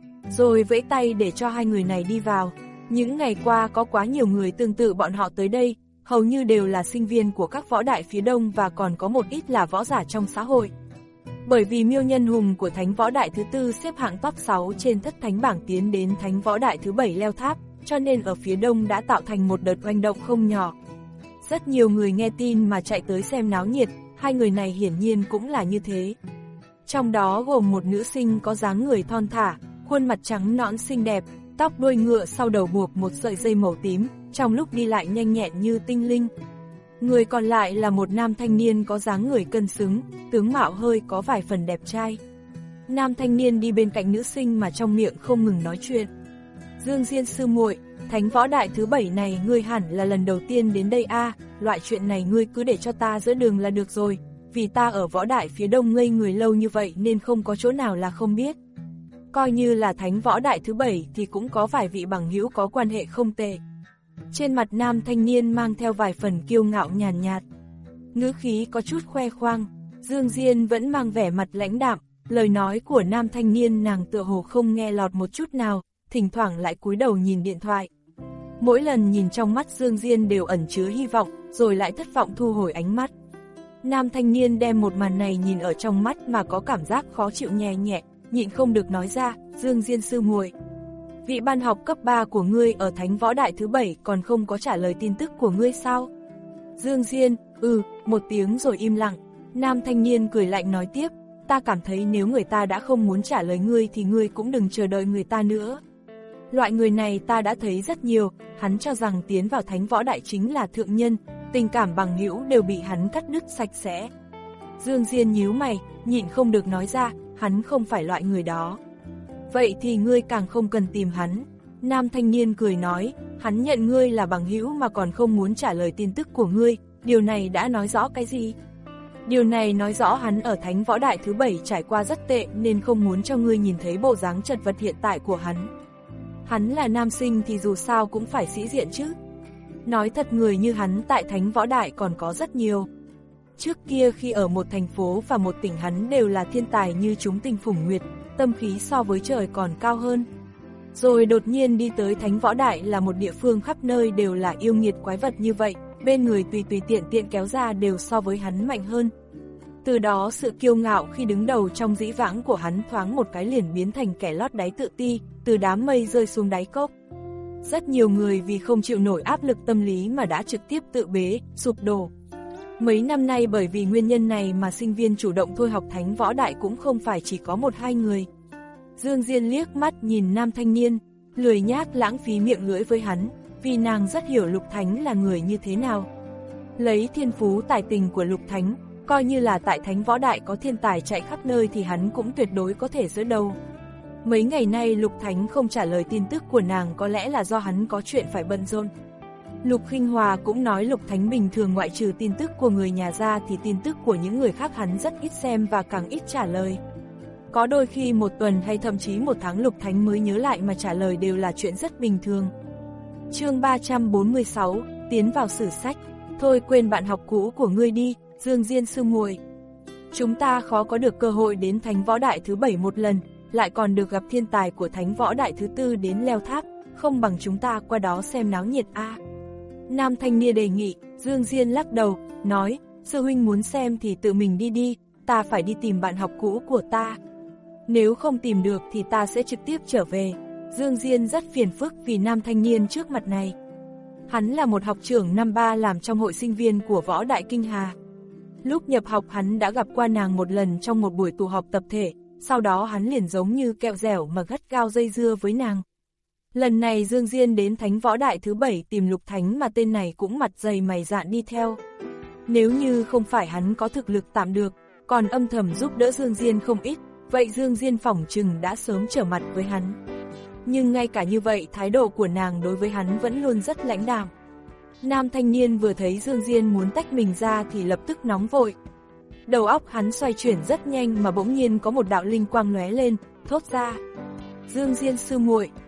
Rồi vẫy tay để cho hai người này đi vào. Những ngày qua có quá nhiều người tương tự bọn họ tới đây, hầu như đều là sinh viên của các võ đại phía đông và còn có một ít là võ giả trong xã hội. Bởi vì Miêu Nhân Hùng của Thánh Võ Đại thứ tư xếp hạng top sáu trên thất thánh bảng tiến đến Thánh Võ Đại thứ bảy leo tháp, cho nên ở phía đông đã tạo thành một đợt oanh động không nhỏ. Rất nhiều người nghe tin mà chạy tới xem náo nhiệt, hai người này hiển nhiên cũng là như thế. Trong đó gồm một nữ sinh có dáng người thon thả, khuôn mặt trắng nõn xinh đẹp, tóc đuôi ngựa sau đầu buộc một sợi dây màu tím, trong lúc đi lại nhanh nhẹn như tinh linh. Người còn lại là một nam thanh niên có dáng người cân xứng, tướng mạo hơi có vài phần đẹp trai. Nam thanh niên đi bên cạnh nữ sinh mà trong miệng không ngừng nói chuyện. Dương Diên sư muội, Thánh Võ Đại thứ bảy này ngươi hẳn là lần đầu tiên đến đây a, à, loại chuyện này ngươi cứ để cho ta giữa đường là được rồi, vì ta ở Võ Đại phía đông ngây người lâu như vậy nên không có chỗ nào là không biết. Coi như là Thánh Võ Đại thứ bảy thì cũng có vài vị bằng hữu có quan hệ không tệ. Trên mặt nam thanh niên mang theo vài phần kiêu ngạo nhàn nhạt, nhạt. Ngữ khí có chút khoe khoang, Dương Diên vẫn mang vẻ mặt lãnh đạm, lời nói của nam thanh niên nàng tựa hồ không nghe lọt một chút nào, thỉnh thoảng lại cúi đầu nhìn điện thoại. Mỗi lần nhìn trong mắt Dương Diên đều ẩn chứa hy vọng, rồi lại thất vọng thu hồi ánh mắt. Nam thanh niên đem một màn này nhìn ở trong mắt mà có cảm giác khó chịu nhẹ nhẹ, nhịn không được nói ra, Dương Diên sư muội, vị ban học cấp ba của ngươi ở Thánh Võ Đại thứ bảy còn không có trả lời tin tức của ngươi sao? Dương Diên, ừ, một tiếng rồi im lặng. Nam thanh niên cười lạnh nói tiếp, ta cảm thấy nếu người ta đã không muốn trả lời ngươi thì ngươi cũng đừng chờ đợi người ta nữa. Loại người này ta đã thấy rất nhiều, hắn cho rằng tiến vào Thánh Võ Đại chính là thượng nhân, tình cảm bằng hữu đều bị hắn cắt đứt sạch sẽ. Dương Diên nhíu mày, nhịn không được nói ra, hắn không phải loại người đó. Vậy thì ngươi càng không cần tìm hắn. Nam thanh niên cười nói, hắn nhận ngươi là bằng hữu mà còn không muốn trả lời tin tức của ngươi, điều này đã nói rõ cái gì? Điều này nói rõ hắn ở Thánh Võ Đại thứ bảy trải qua rất tệ nên không muốn cho ngươi nhìn thấy bộ dáng chật vật hiện tại của hắn. Hắn là nam sinh thì dù sao cũng phải sĩ diện chứ. Nói thật, người như hắn tại Thánh Võ Đại còn có rất nhiều. Trước kia khi ở một thành phố và một tỉnh hắn đều là thiên tài như chúng tinh phủng nguyệt, tâm khí so với trời còn cao hơn. Rồi đột nhiên đi tới Thánh Võ Đại là một địa phương khắp nơi đều là yêu nghiệt quái vật như vậy, bên người tùy tùy tiện tiện kéo ra đều so với hắn mạnh hơn. Từ đó sự kiêu ngạo khi đứng đầu trong dĩ vãng của hắn thoáng một cái liền biến thành kẻ lót đáy tự ti, từ đám mây rơi xuống đáy cốc. Rất nhiều người vì không chịu nổi áp lực tâm lý mà đã trực tiếp tự bế, sụp đổ. Mấy năm nay bởi vì nguyên nhân này mà sinh viên chủ động thôi học Thánh Võ Đại cũng không phải chỉ có một hai người. Dương Diên liếc mắt nhìn nam thanh niên, lười nhác lãng phí miệng lưỡi với hắn, vì nàng rất hiểu Lục Thánh là người như thế nào. Lấy thiên phú tài tình của Lục Thánh, coi như là tại Thánh Võ Đại có thiên tài chạy khắp nơi thì hắn cũng tuyệt đối có thể giữ đầu. Mấy ngày nay Lục Thánh không trả lời tin tức của nàng có lẽ là do hắn có chuyện phải bận rộn. Lục Khinh Hòa cũng nói Lục Thánh bình thường ngoại trừ tin tức của người nhà ra thì tin tức của những người khác hắn rất ít xem và càng ít trả lời. Có đôi khi một tuần hay thậm chí một tháng Lục Thánh mới nhớ lại mà trả lời đều là chuyện rất bình thường. Chương ba trăm bốn mươi sáu, tiến vào sử sách. Thôi quên bạn học cũ của ngươi đi, Dương Diên sư muội. Chúng ta khó có được cơ hội đến Thánh Võ Đại thứ bảy một lần, lại còn được gặp thiên tài của Thánh Võ Đại thứ tư đến leo tháp, không bằng chúng ta qua đó xem náo nhiệt a. À. Nam thanh niên đề nghị. Dương Diên lắc đầu, nói, sư huynh muốn xem thì tự mình đi đi, ta phải đi tìm bạn học cũ của ta. Nếu không tìm được thì ta sẽ trực tiếp trở về. Dương Diên rất phiền phức vì nam thanh niên trước mặt này. Hắn là một học trưởng năm ba làm trong hội sinh viên của Võ Đại Kinh Hà. Lúc nhập học hắn đã gặp qua nàng một lần trong một buổi tụ họp tập thể, sau đó hắn liền giống như kẹo dẻo mà gắt gao dây dưa với nàng. Lần này Dương Diên đến Thánh Võ Đại thứ bảy tìm Lục Thánh mà tên này cũng mặt dày mày dạn đi theo. Nếu như không phải hắn có thực lực tạm được, còn âm thầm giúp đỡ Dương Diên không ít, vậy Dương Diên phỏng chừng đã sớm trở mặt với hắn. Nhưng ngay cả như vậy thái độ của nàng đối với hắn vẫn luôn rất lãnh đạm. Nam thanh niên vừa thấy Dương Diên muốn tách mình ra thì lập tức nóng vội. Đầu óc hắn xoay chuyển rất nhanh mà bỗng nhiên có một đạo linh quang lóe lên, thốt ra. Dương Diên sư muội,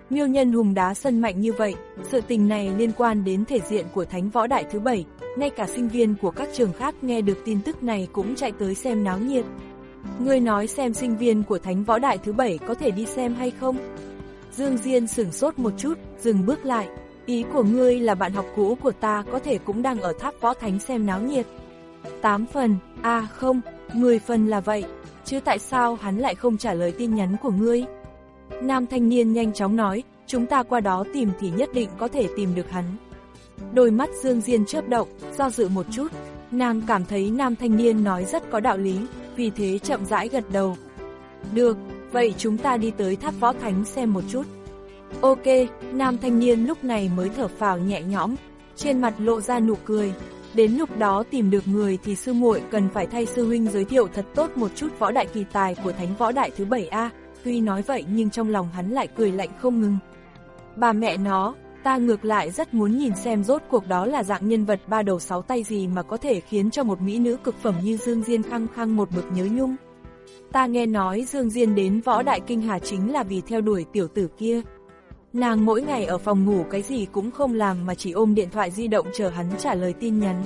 Miêu Nhân Hùng đá sân mạnh như vậy, sự tình này liên quan đến thể diện của Thánh Võ Đại thứ bảy, ngay cả sinh viên của các trường khác nghe được tin tức này cũng chạy tới xem náo nhiệt. Ngươi nói xem sinh viên của Thánh Võ Đại thứ bảy có thể đi xem hay không? Dương Diên sửng sốt một chút, dừng bước lại. Ý của ngươi là bạn học cũ của ta có thể cũng đang ở Tháp Võ Thánh xem náo nhiệt. Tám phần, à không, mười phần là vậy, chứ tại sao hắn lại không trả lời tin nhắn của ngươi? Nam thanh niên nhanh chóng nói, chúng ta qua đó tìm thì nhất định có thể tìm được hắn. Đôi mắt Dương Diên chớp động, do dự một chút, nàng cảm thấy nam thanh niên nói rất có đạo lý, vì thế chậm rãi gật đầu. Được, vậy chúng ta đi tới Tháp Võ Thánh xem một chút. Ok, nam thanh niên lúc này mới thở phào nhẹ nhõm, trên mặt lộ ra nụ cười. Đến lúc đó tìm được người thì sư muội cần phải thay sư huynh giới thiệu thật tốt một chút võ đại kỳ tài của Thánh Võ Đại thứ bảy a. Tuy nói vậy nhưng trong lòng hắn lại cười lạnh không ngừng. Bà mẹ nó, ta ngược lại rất muốn nhìn xem rốt cuộc đó là dạng nhân vật ba đầu sáu tay gì mà có thể khiến cho một mỹ nữ cực phẩm như Dương Diên khăng khăng một mực nhớ nhung. Ta nghe nói Dương Diên đến Võ Đại Kinh Hà chính là vì theo đuổi tiểu tử kia. Nàng mỗi ngày ở phòng ngủ cái gì cũng không làm mà chỉ ôm điện thoại di động chờ hắn trả lời tin nhắn.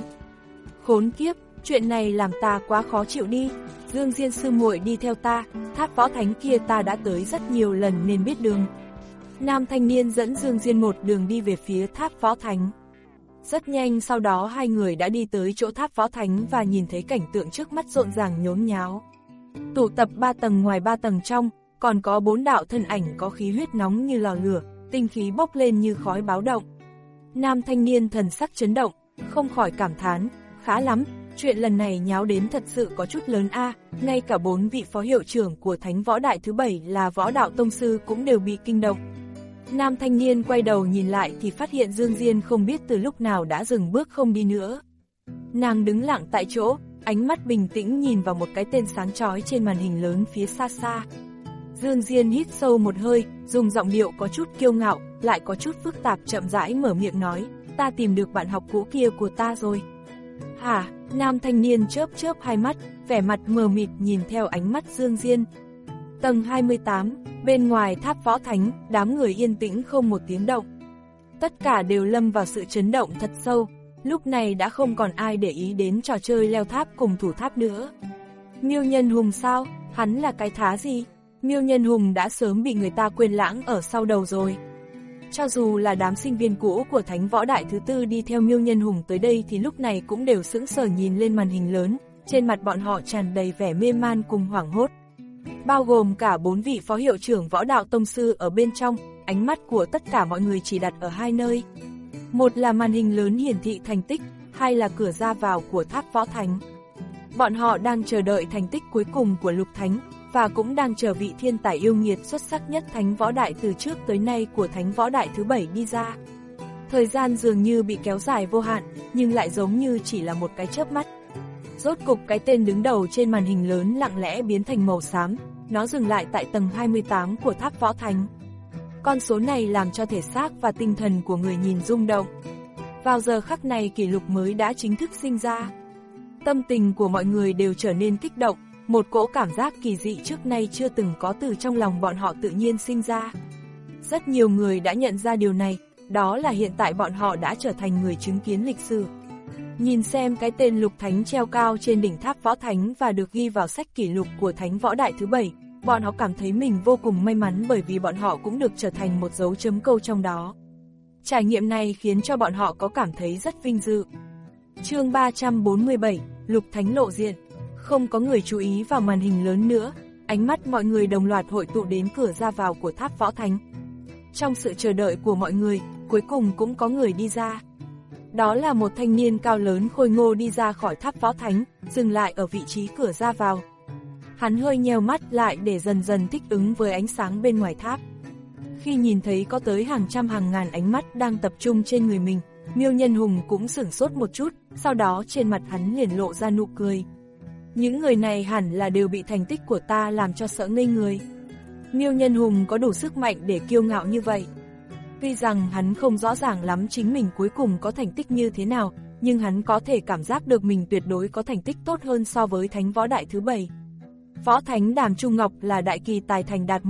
Khốn kiếp, chuyện này làm ta quá khó chịu đi. Dương Diên sư muội đi theo ta, Tháp Võ Thánh kia ta đã tới rất nhiều lần nên biết đường. Nam thanh niên dẫn Dương Diên một đường đi về phía Tháp Võ Thánh. Rất nhanh sau đó hai người đã đi tới chỗ Tháp Võ Thánh và nhìn thấy cảnh tượng trước mắt rộn ràng nhốn nháo. Tụ tập ba tầng ngoài ba tầng trong, còn có bốn đạo thân ảnh có khí huyết nóng như lò lửa, tinh khí bốc lên như khói báo động. Nam thanh niên thần sắc chấn động, không khỏi cảm thán, khá lắm, chuyện lần này nháo đến thật sự có chút lớn a, ngay cả bốn vị phó hiệu trưởng của Thánh Võ Đại thứ bảy là Võ Đạo Tông Sư cũng đều bị kinh động. Nam thanh niên quay đầu nhìn lại thì phát hiện Dương Diên không biết từ lúc nào đã dừng bước không đi nữa. Nàng đứng lặng tại chỗ, ánh mắt bình tĩnh nhìn vào một cái tên sáng chói trên màn hình lớn phía xa xa. Dương Diên hít sâu một hơi, dùng giọng điệu có chút kiêu ngạo, lại có chút phức tạp chậm rãi mở miệng nói, ta tìm được bạn học cũ kia của ta rồi. Hả? Nam thanh niên chớp chớp hai mắt, vẻ mặt mờ mịt nhìn theo ánh mắt Dương Diên. Tầng hai mươi tám, bên ngoài Tháp Võ Thánh, đám người yên tĩnh không một tiếng động. Tất cả đều lâm vào sự chấn động thật sâu, lúc này đã không còn ai để ý đến trò chơi leo tháp cùng thủ tháp nữa. Miêu Nhân Hùng sao? Hắn là cái thá gì? Miêu Nhân Hùng đã sớm bị người ta quên lãng ở sau đầu rồi. Cho dù là đám sinh viên cũ của Thánh Võ Đại thứ tư đi theo Miêu Nhân Hùng tới đây thì lúc này cũng đều sững sờ nhìn lên màn hình lớn, trên mặt bọn họ tràn đầy vẻ mê man cùng hoảng hốt. Bao gồm cả bốn vị phó hiệu trưởng Võ Đạo Tông Sư ở bên trong, ánh mắt của tất cả mọi người chỉ đặt ở hai nơi. Một là màn hình lớn hiển thị thành tích, hai là cửa ra vào của Tháp Võ Thánh. Bọn họ đang chờ đợi thành tích cuối cùng của Lục Thánh, và cũng đang chờ vị thiên tài yêu nghiệt xuất sắc nhất Thánh Võ Đại từ trước tới nay của Thánh Võ Đại thứ bảy đi ra. Thời gian dường như bị kéo dài vô hạn, nhưng lại giống như chỉ là một cái chớp mắt. Rốt cục cái tên đứng đầu trên màn hình lớn lặng lẽ biến thành màu xám, nó dừng lại tại tầng hai mươi tám của Tháp Võ Thánh. Con số này làm cho thể xác và tinh thần của người nhìn rung động. Vào giờ khắc này kỷ lục mới đã chính thức sinh ra. Tâm tình của mọi người đều trở nên kích động, một cỗ cảm giác kỳ dị trước nay chưa từng có từ trong lòng bọn họ tự nhiên sinh ra. Rất nhiều người đã nhận ra điều này, đó là hiện tại bọn họ đã trở thành người chứng kiến lịch sử. Nhìn xem cái tên Lục Thánh treo cao trên đỉnh Tháp Võ Thánh và được ghi vào sách kỷ lục của Thánh Võ Đại thứ bảy, bọn họ cảm thấy mình vô cùng may mắn bởi vì bọn họ cũng được trở thành một dấu chấm câu trong đó. Trải nghiệm này khiến cho bọn họ có cảm thấy rất vinh dự. Chương ba trăm bốn mươi bảy, Lục Thánh lộ diện. Không có người chú ý vào màn hình lớn nữa, ánh mắt mọi người đồng loạt hội tụ đến cửa ra vào của Tháp Võ Thánh. Trong sự chờ đợi của mọi người, cuối cùng cũng có người đi ra. Đó là một thanh niên cao lớn khôi ngô đi ra khỏi Tháp Võ Thánh, dừng lại ở vị trí cửa ra vào. Hắn hơi nheo mắt lại để dần dần thích ứng với ánh sáng bên ngoài tháp. Khi nhìn thấy có tới hàng trăm hàng ngàn ánh mắt đang tập trung trên người mình, Miêu Nhân Hùng cũng sửng sốt một chút, sau đó trên mặt hắn liền lộ ra nụ cười. Những người này hẳn là đều bị thành tích của ta làm cho sợ ngây người. Miêu Nhân Hùng có đủ sức mạnh để kiêu ngạo như vậy. Tuy rằng hắn không rõ ràng lắm chính mình cuối cùng có thành tích như thế nào, nhưng hắn có thể cảm giác được mình tuyệt đối có thành tích tốt hơn so với Thánh Võ Đại thứ bảy. Võ Thánh Đàm Trung Ngọc là đại kỳ tài thành đạt muộn,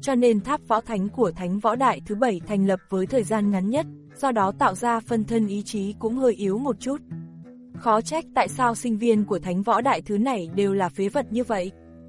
cho nên tháp võ thánh của Thánh Võ Đại thứ bảy thành lập với thời gian ngắn nhất, do đó tạo ra phân thân ý chí cũng hơi yếu một chút. Khó trách tại sao sinh viên của Thánh Võ Đại thứ này đều là phế vật như vậy.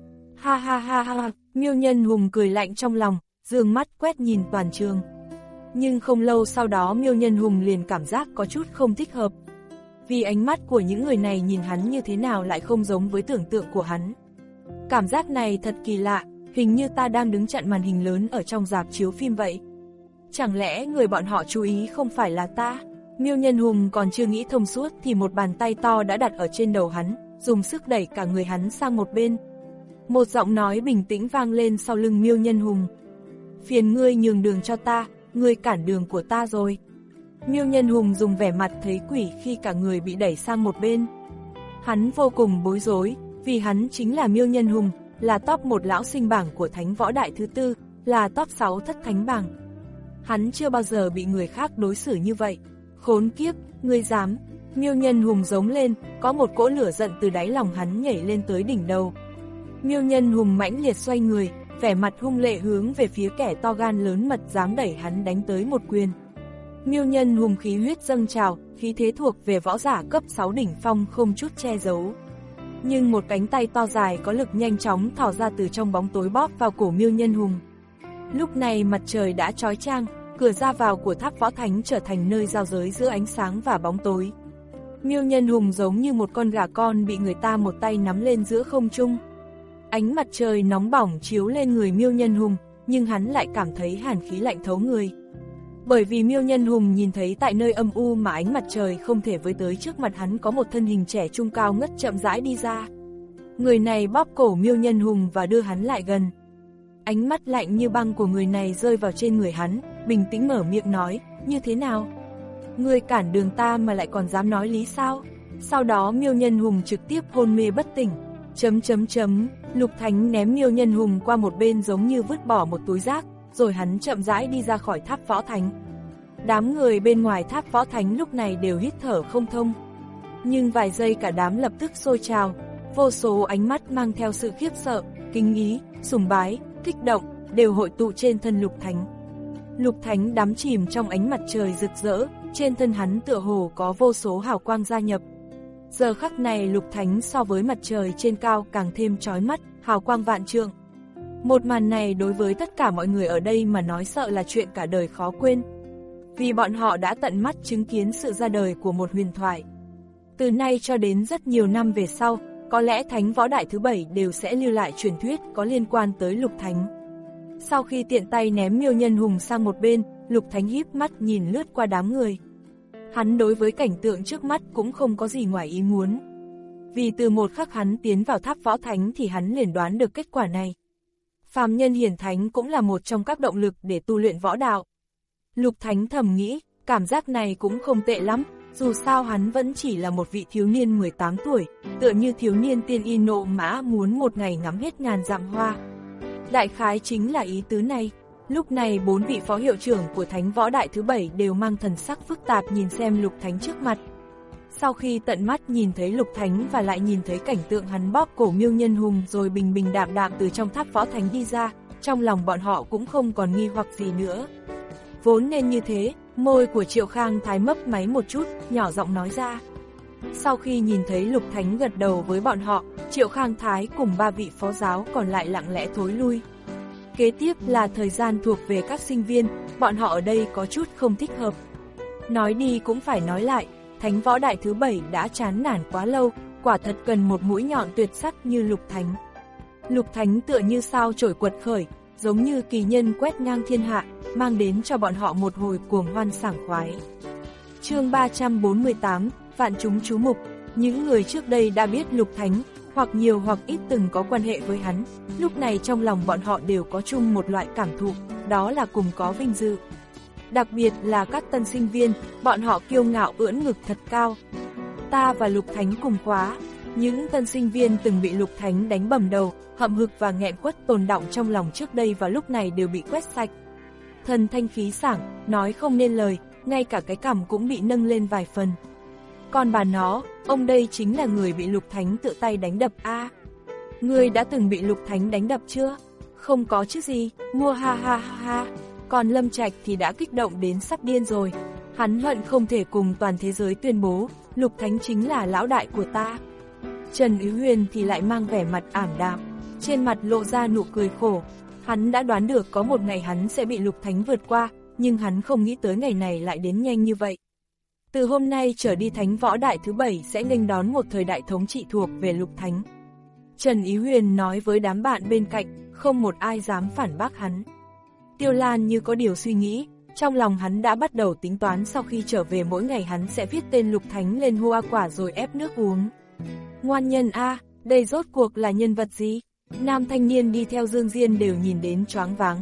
Ha ha ha ha, Miêu Nhân Hùng cười lạnh trong lòng, dương mắt quét nhìn toàn trường. Nhưng không lâu sau đó Miêu Nhân Hùng liền cảm giác có chút không thích hợp. Vì ánh mắt của những người này nhìn hắn như thế nào lại không giống với tưởng tượng của hắn. Cảm giác này thật kỳ lạ, hình như ta đang đứng chặn màn hình lớn ở trong rạp chiếu phim vậy. Chẳng lẽ người bọn họ chú ý không phải là ta? Miêu Nhân Hùng còn chưa nghĩ thông suốt thì một bàn tay to đã đặt ở trên đầu hắn, dùng sức đẩy cả người hắn sang một bên. Một giọng nói bình tĩnh vang lên sau lưng Miêu Nhân Hùng. Phiền ngươi nhường đường cho ta, ngươi cản đường của ta rồi. Miêu Nhân Hùng dùng vẻ mặt thấy quỷ khi cả người bị đẩy sang một bên. Hắn vô cùng bối rối, vì hắn chính là Miêu Nhân Hùng, là top một lão sinh bảng của Thánh Võ Đại thứ tư, là top sáu thất thánh bảng. Hắn chưa bao giờ bị người khác đối xử như vậy. Khốn kiếp, ngươi dám. Miêu Nhân Hùng giống lên, có một cỗ lửa giận từ đáy lòng hắn nhảy lên tới đỉnh đầu. Miêu Nhân Hùng mãnh liệt xoay người, vẻ mặt hung lệ hướng về phía kẻ to gan lớn mật dám đẩy hắn đánh tới một quyền. Miêu Nhân Hùng khí huyết dâng trào, khí thế thuộc về võ giả cấp sáu đỉnh phong không chút che giấu. Nhưng một cánh tay to dài có lực nhanh chóng thò ra từ trong bóng tối bóp vào cổ Miêu Nhân Hùng. Lúc này mặt trời đã chói chang, cửa ra vào của tháp võ thánh trở thành nơi giao giới giữa ánh sáng và bóng tối. Miêu Nhân Hùng giống như một con gà con bị người ta một tay nắm lên giữa không trung. Ánh mặt trời nóng bỏng chiếu lên người Miêu Nhân Hùng, nhưng hắn lại cảm thấy hàn khí lạnh thấu người. Bởi vì Miêu Nhân Hùng nhìn thấy tại nơi âm u mà ánh mặt trời không thể với tới trước mặt hắn có một thân hình trẻ trung cao ngất chậm rãi đi ra. Người này bóp cổ Miêu Nhân Hùng và đưa hắn lại gần. Ánh mắt lạnh như băng của người này rơi vào trên người hắn, bình tĩnh mở miệng nói, như thế nào? Ngươi cản đường ta mà lại còn dám nói lý sao? Sau đó Miêu Nhân Hùng trực tiếp hôn mê bất tỉnh. Chấm chấm chấm, Lục Thánh ném Miêu Nhân Hùng qua một bên giống như vứt bỏ một túi rác, rồi hắn chậm rãi đi ra khỏi tháp võ thánh. Đám người bên ngoài tháp võ thánh lúc này đều hít thở không thông. Nhưng vài giây cả đám lập tức sôi trào, vô số ánh mắt mang theo sự khiếp sợ, kính ý, sùng bái, kích động, đều hội tụ trên thân Lục Thánh. Lục Thánh đắm chìm trong ánh mặt trời rực rỡ, trên thân hắn tựa hồ có vô số hào quang gia nhập. Giờ khắc này Lục Thánh so với mặt trời trên cao càng thêm chói mắt, hào quang vạn trượng. Một màn này đối với tất cả mọi người ở đây mà nói sợ là chuyện cả đời khó quên. Vì bọn họ đã tận mắt chứng kiến sự ra đời của một huyền thoại. Từ nay cho đến rất nhiều năm về sau, có lẽ Thánh Võ Đại thứ bảy đều sẽ lưu lại truyền thuyết có liên quan tới Lục Thánh. Sau khi tiện tay ném Miêu Nhân Hùng sang một bên, Lục Thánh híp mắt nhìn lướt qua đám người. Hắn đối với cảnh tượng trước mắt cũng không có gì ngoài ý muốn. Vì từ một khắc hắn tiến vào tháp võ thánh thì hắn liền đoán được kết quả này. Phàm nhân hiển thánh cũng là một trong các động lực để tu luyện võ đạo. Lục Thánh thầm nghĩ, cảm giác này cũng không tệ lắm, dù sao hắn vẫn chỉ là một vị thiếu niên mười tám tuổi, tựa như thiếu niên tiên y nộ mã muốn một ngày ngắm hết ngàn dặm hoa. Đại khái chính là ý tứ này. Lúc này bốn vị phó hiệu trưởng của Thánh Võ Đại thứ bảy đều mang thần sắc phức tạp nhìn xem Lục Thánh trước mặt. Sau khi tận mắt nhìn thấy Lục Thánh và lại nhìn thấy cảnh tượng hắn bóp cổ Miêu Nhân Hùng rồi bình bình đạm đạm từ trong tháp võ thánh đi ra, trong lòng bọn họ cũng không còn nghi hoặc gì nữa. Vốn nên như thế, môi của Triệu Khang Thái mấp máy một chút, nhỏ giọng nói ra. Sau khi nhìn thấy Lục Thánh gật đầu với bọn họ, Triệu Khang Thái cùng ba vị phó giáo còn lại lặng lẽ thối lui. Kế tiếp là thời gian thuộc về các sinh viên, bọn họ ở đây có chút không thích hợp. Nói đi cũng phải nói lại, Thánh Võ Đại thứ bảy đã chán nản quá lâu, quả thật cần một mũi nhọn tuyệt sắc như Lục Thánh. Lục Thánh tựa như sao chổi quật khởi, giống như kỳ nhân quét ngang thiên hạ, mang đến cho bọn họ một hồi cuồng hoan sảng khoái. Chương ba trăm bốn mươi tám, Vạn chúng chú mục. Những người trước đây đã biết Lục Thánh, hoặc nhiều hoặc ít từng có quan hệ với hắn, lúc này trong lòng bọn họ đều có chung một loại cảm thụ, đó là cùng có vinh dự. Đặc biệt là các tân sinh viên, bọn họ kiêu ngạo ưỡn ngực thật cao. Ta và Lục Thánh cùng khóa. Những tân sinh viên từng bị Lục Thánh đánh bầm đầu, hậm hực và nghẹn quất tồn đọng trong lòng trước đây và lúc này đều bị quét sạch. Thần thanh khí sảng, nói không nên lời, ngay cả cái cằm cũng bị nâng lên vài phần. Còn bà nó, ông đây chính là người bị Lục Thánh tự tay đánh đập a. À, ngươi đã từng bị Lục Thánh đánh đập chưa? Không có chứ gì, mua ha ha ha ha. Còn Lâm Trạch thì đã kích động đến sắp điên rồi. Hắn hận không thể cùng toàn thế giới tuyên bố, Lục Thánh chính là lão đại của ta. Trần Ý Huyền thì lại mang vẻ mặt ảm đạm, trên mặt lộ ra nụ cười khổ. Hắn đã đoán được có một ngày hắn sẽ bị Lục Thánh vượt qua, nhưng hắn không nghĩ tới ngày này lại đến nhanh như vậy. Từ hôm nay trở đi Thánh Võ Đại thứ bảy sẽ nghênh đón một thời đại thống trị thuộc về Lục Thánh. Trần Ý Huyền nói với đám bạn bên cạnh, không một ai dám phản bác hắn. Tiêu Lan như có điều suy nghĩ, trong lòng hắn đã bắt đầu tính toán sau khi trở về mỗi ngày hắn sẽ viết tên Lục Thánh lên hoa quả rồi ép nước uống. Ngoan nhân a, đây rốt cuộc là nhân vật gì? Nam thanh niên đi theo Dương Diên đều nhìn đến choáng váng.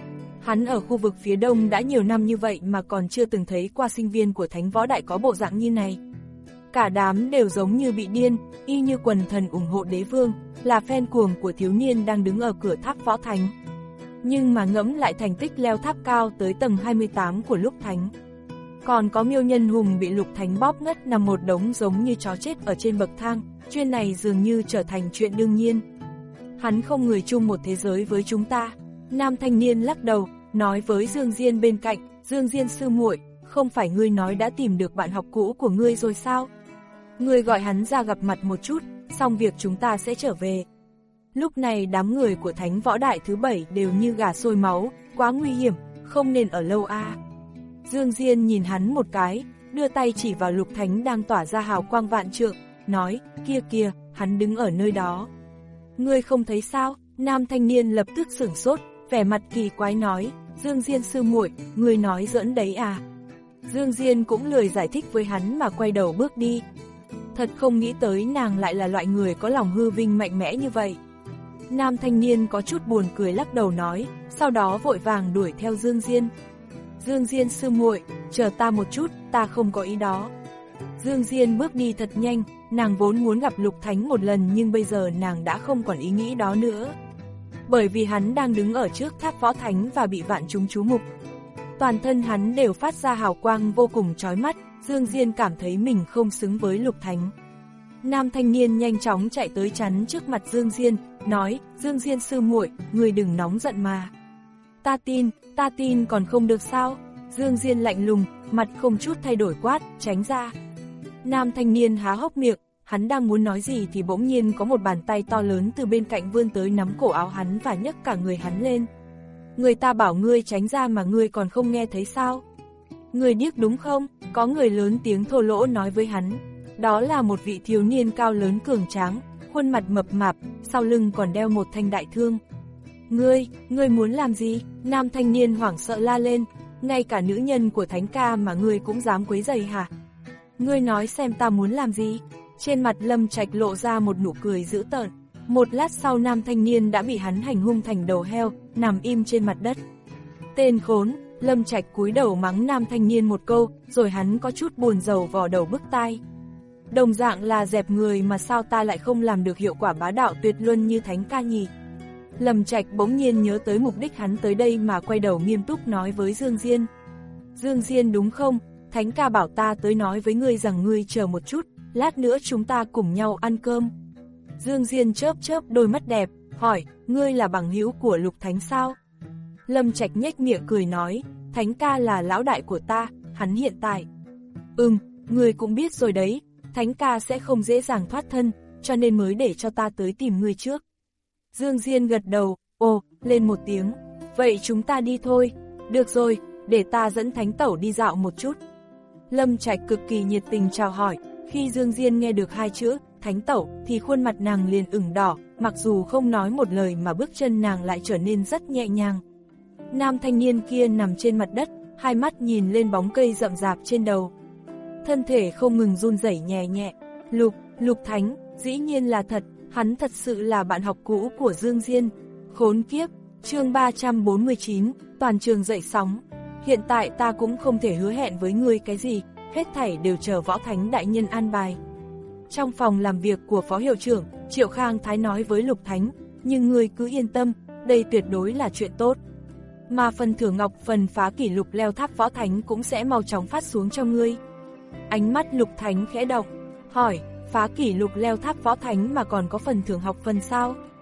Hắn ở khu vực phía đông đã nhiều năm như vậy mà còn chưa từng thấy qua sinh viên của Thánh Võ Đại có bộ dạng như này. Cả đám đều giống như bị điên, y như quần thần ủng hộ đế vương, là fan cuồng của thiếu niên đang đứng ở cửa tháp Võ Thánh. Nhưng mà ngẫm lại thành tích leo tháp cao tới tầng hai mươi tám của Lục Thánh. Còn có Miêu Nhân Hùng bị Lục Thánh bóp ngất nằm một đống giống như chó chết ở trên bậc thang, chuyện này dường như trở thành chuyện đương nhiên. Hắn không người chung một thế giới với chúng ta. Nam thanh niên lắc đầu, nói với Dương Diên bên cạnh, Dương Diên sư muội, không phải ngươi nói đã tìm được bạn học cũ của ngươi rồi sao? Ngươi gọi hắn ra gặp mặt một chút, xong việc chúng ta sẽ trở về. Lúc này đám người của Thánh Võ Đại thứ bảy đều như gà sôi máu, quá nguy hiểm, không nên ở lâu a. À. Dương Diên nhìn hắn một cái, đưa tay chỉ vào Lục Thánh đang tỏa ra hào quang vạn trượng, nói, kia kia, hắn đứng ở nơi đó. Ngươi không thấy sao? Nam thanh niên lập tức sửng sốt, vẻ mặt kỳ quái nói, Dương Diên sư muội, ngươi nói giỡn đấy à? Dương Diên cũng lười giải thích với hắn mà quay đầu bước đi. Thật không nghĩ tới nàng lại là loại người có lòng hư vinh mạnh mẽ như vậy. Nam thanh niên có chút buồn cười lắc đầu nói, sau đó vội vàng đuổi theo Dương Diên. Dương Diên sư muội, chờ ta một chút, ta không có ý đó. Dương Diên bước đi thật nhanh, nàng vốn muốn gặp Lục Thánh một lần nhưng bây giờ nàng đã không còn ý nghĩ đó nữa. Bởi vì hắn đang đứng ở trước tháp Võ Thánh và bị vạn chúng chú mục. Toàn thân hắn đều phát ra hào quang vô cùng chói mắt, Dương Diên cảm thấy mình không xứng với Lục Thánh. Nam thanh niên nhanh chóng chạy tới chắn trước mặt Dương Diên, nói, Dương Diên sư muội, người đừng nóng giận mà. Ta tin, ta tin còn không được sao? Dương Diên lạnh lùng, mặt không chút thay đổi quát, tránh ra. Nam thanh niên há hốc miệng, hắn đang muốn nói gì thì bỗng nhiên có một bàn tay to lớn từ bên cạnh vươn tới nắm cổ áo hắn và nhấc cả người hắn lên. Người ta bảo ngươi tránh ra mà ngươi còn không nghe thấy sao? Ngươi điếc đúng không? Có người lớn tiếng thô lỗ nói với hắn. Đó là một vị thiếu niên cao lớn cường tráng, khuôn mặt mập mạp, sau lưng còn đeo một thanh đại thương. Ngươi, ngươi muốn làm gì? Nam thanh niên hoảng sợ la lên, ngay cả nữ nhân của Thánh ca mà ngươi cũng dám quấy rầy hả? Ngươi nói xem ta muốn làm gì? Trên mặt Lâm Trạch lộ ra một nụ cười dữ tợn. Một lát sau nam thanh niên đã bị hắn hành hung thành đầu heo, nằm im trên mặt đất. Tên khốn, Lâm Trạch cúi đầu mắng nam thanh niên một câu, rồi hắn có chút buồn rầu vò đầu bứt tai. Đồng dạng là dẹp người mà sao ta lại không làm được hiệu quả bá đạo tuyệt luân như Thánh ca nhỉ? Lâm Trạch bỗng nhiên nhớ tới mục đích hắn tới đây mà quay đầu nghiêm túc nói với Dương Diên. Dương Diên đúng không? Thánh ca bảo ta tới nói với ngươi rằng ngươi chờ một chút, lát nữa chúng ta cùng nhau ăn cơm. Dương Diên chớp chớp đôi mắt đẹp, hỏi, ngươi là bằng hữu của Lục Thánh sao? Lâm Trạch nhếch miệng cười nói, Thánh ca là lão đại của ta, hắn hiện tại. Ừm, ngươi cũng biết rồi đấy, Thánh ca sẽ không dễ dàng thoát thân, cho nên mới để cho ta tới tìm ngươi trước. Dương Diên gật đầu, ồ, lên một tiếng, vậy chúng ta đi thôi, được rồi, để ta dẫn Thánh tẩu đi dạo một chút. Lâm Trạch cực kỳ nhiệt tình chào hỏi, khi Dương Diên nghe được hai chữ, Thánh tẩu, thì khuôn mặt nàng liền ửng đỏ, mặc dù không nói một lời mà bước chân nàng lại trở nên rất nhẹ nhàng. Nam thanh niên kia nằm trên mặt đất, hai mắt nhìn lên bóng cây rậm rạp trên đầu. Thân thể không ngừng run rẩy nhẹ nhẹ, Lục, Lục Thánh, dĩ nhiên là thật, hắn thật sự là bạn học cũ của Dương Diên. Khốn kiếp, chương ba trăm bốn mươi chín, toàn trường dậy sóng. Hiện tại ta cũng không thể hứa hẹn với ngươi cái gì, hết thảy đều chờ Võ Thánh đại nhân an bài. Trong phòng làm việc của Phó Hiệu trưởng, Triệu Khang Thái nói với Lục Thánh, nhưng ngươi cứ yên tâm, đây tuyệt đối là chuyện tốt. Mà phần thưởng ngọc phần phá kỷ lục leo tháp Võ Thánh cũng sẽ mau chóng phát xuống cho ngươi. Ánh mắt Lục Thánh khẽ động, hỏi, phá kỷ lục leo tháp Võ Thánh mà còn có phần thưởng học phần sao?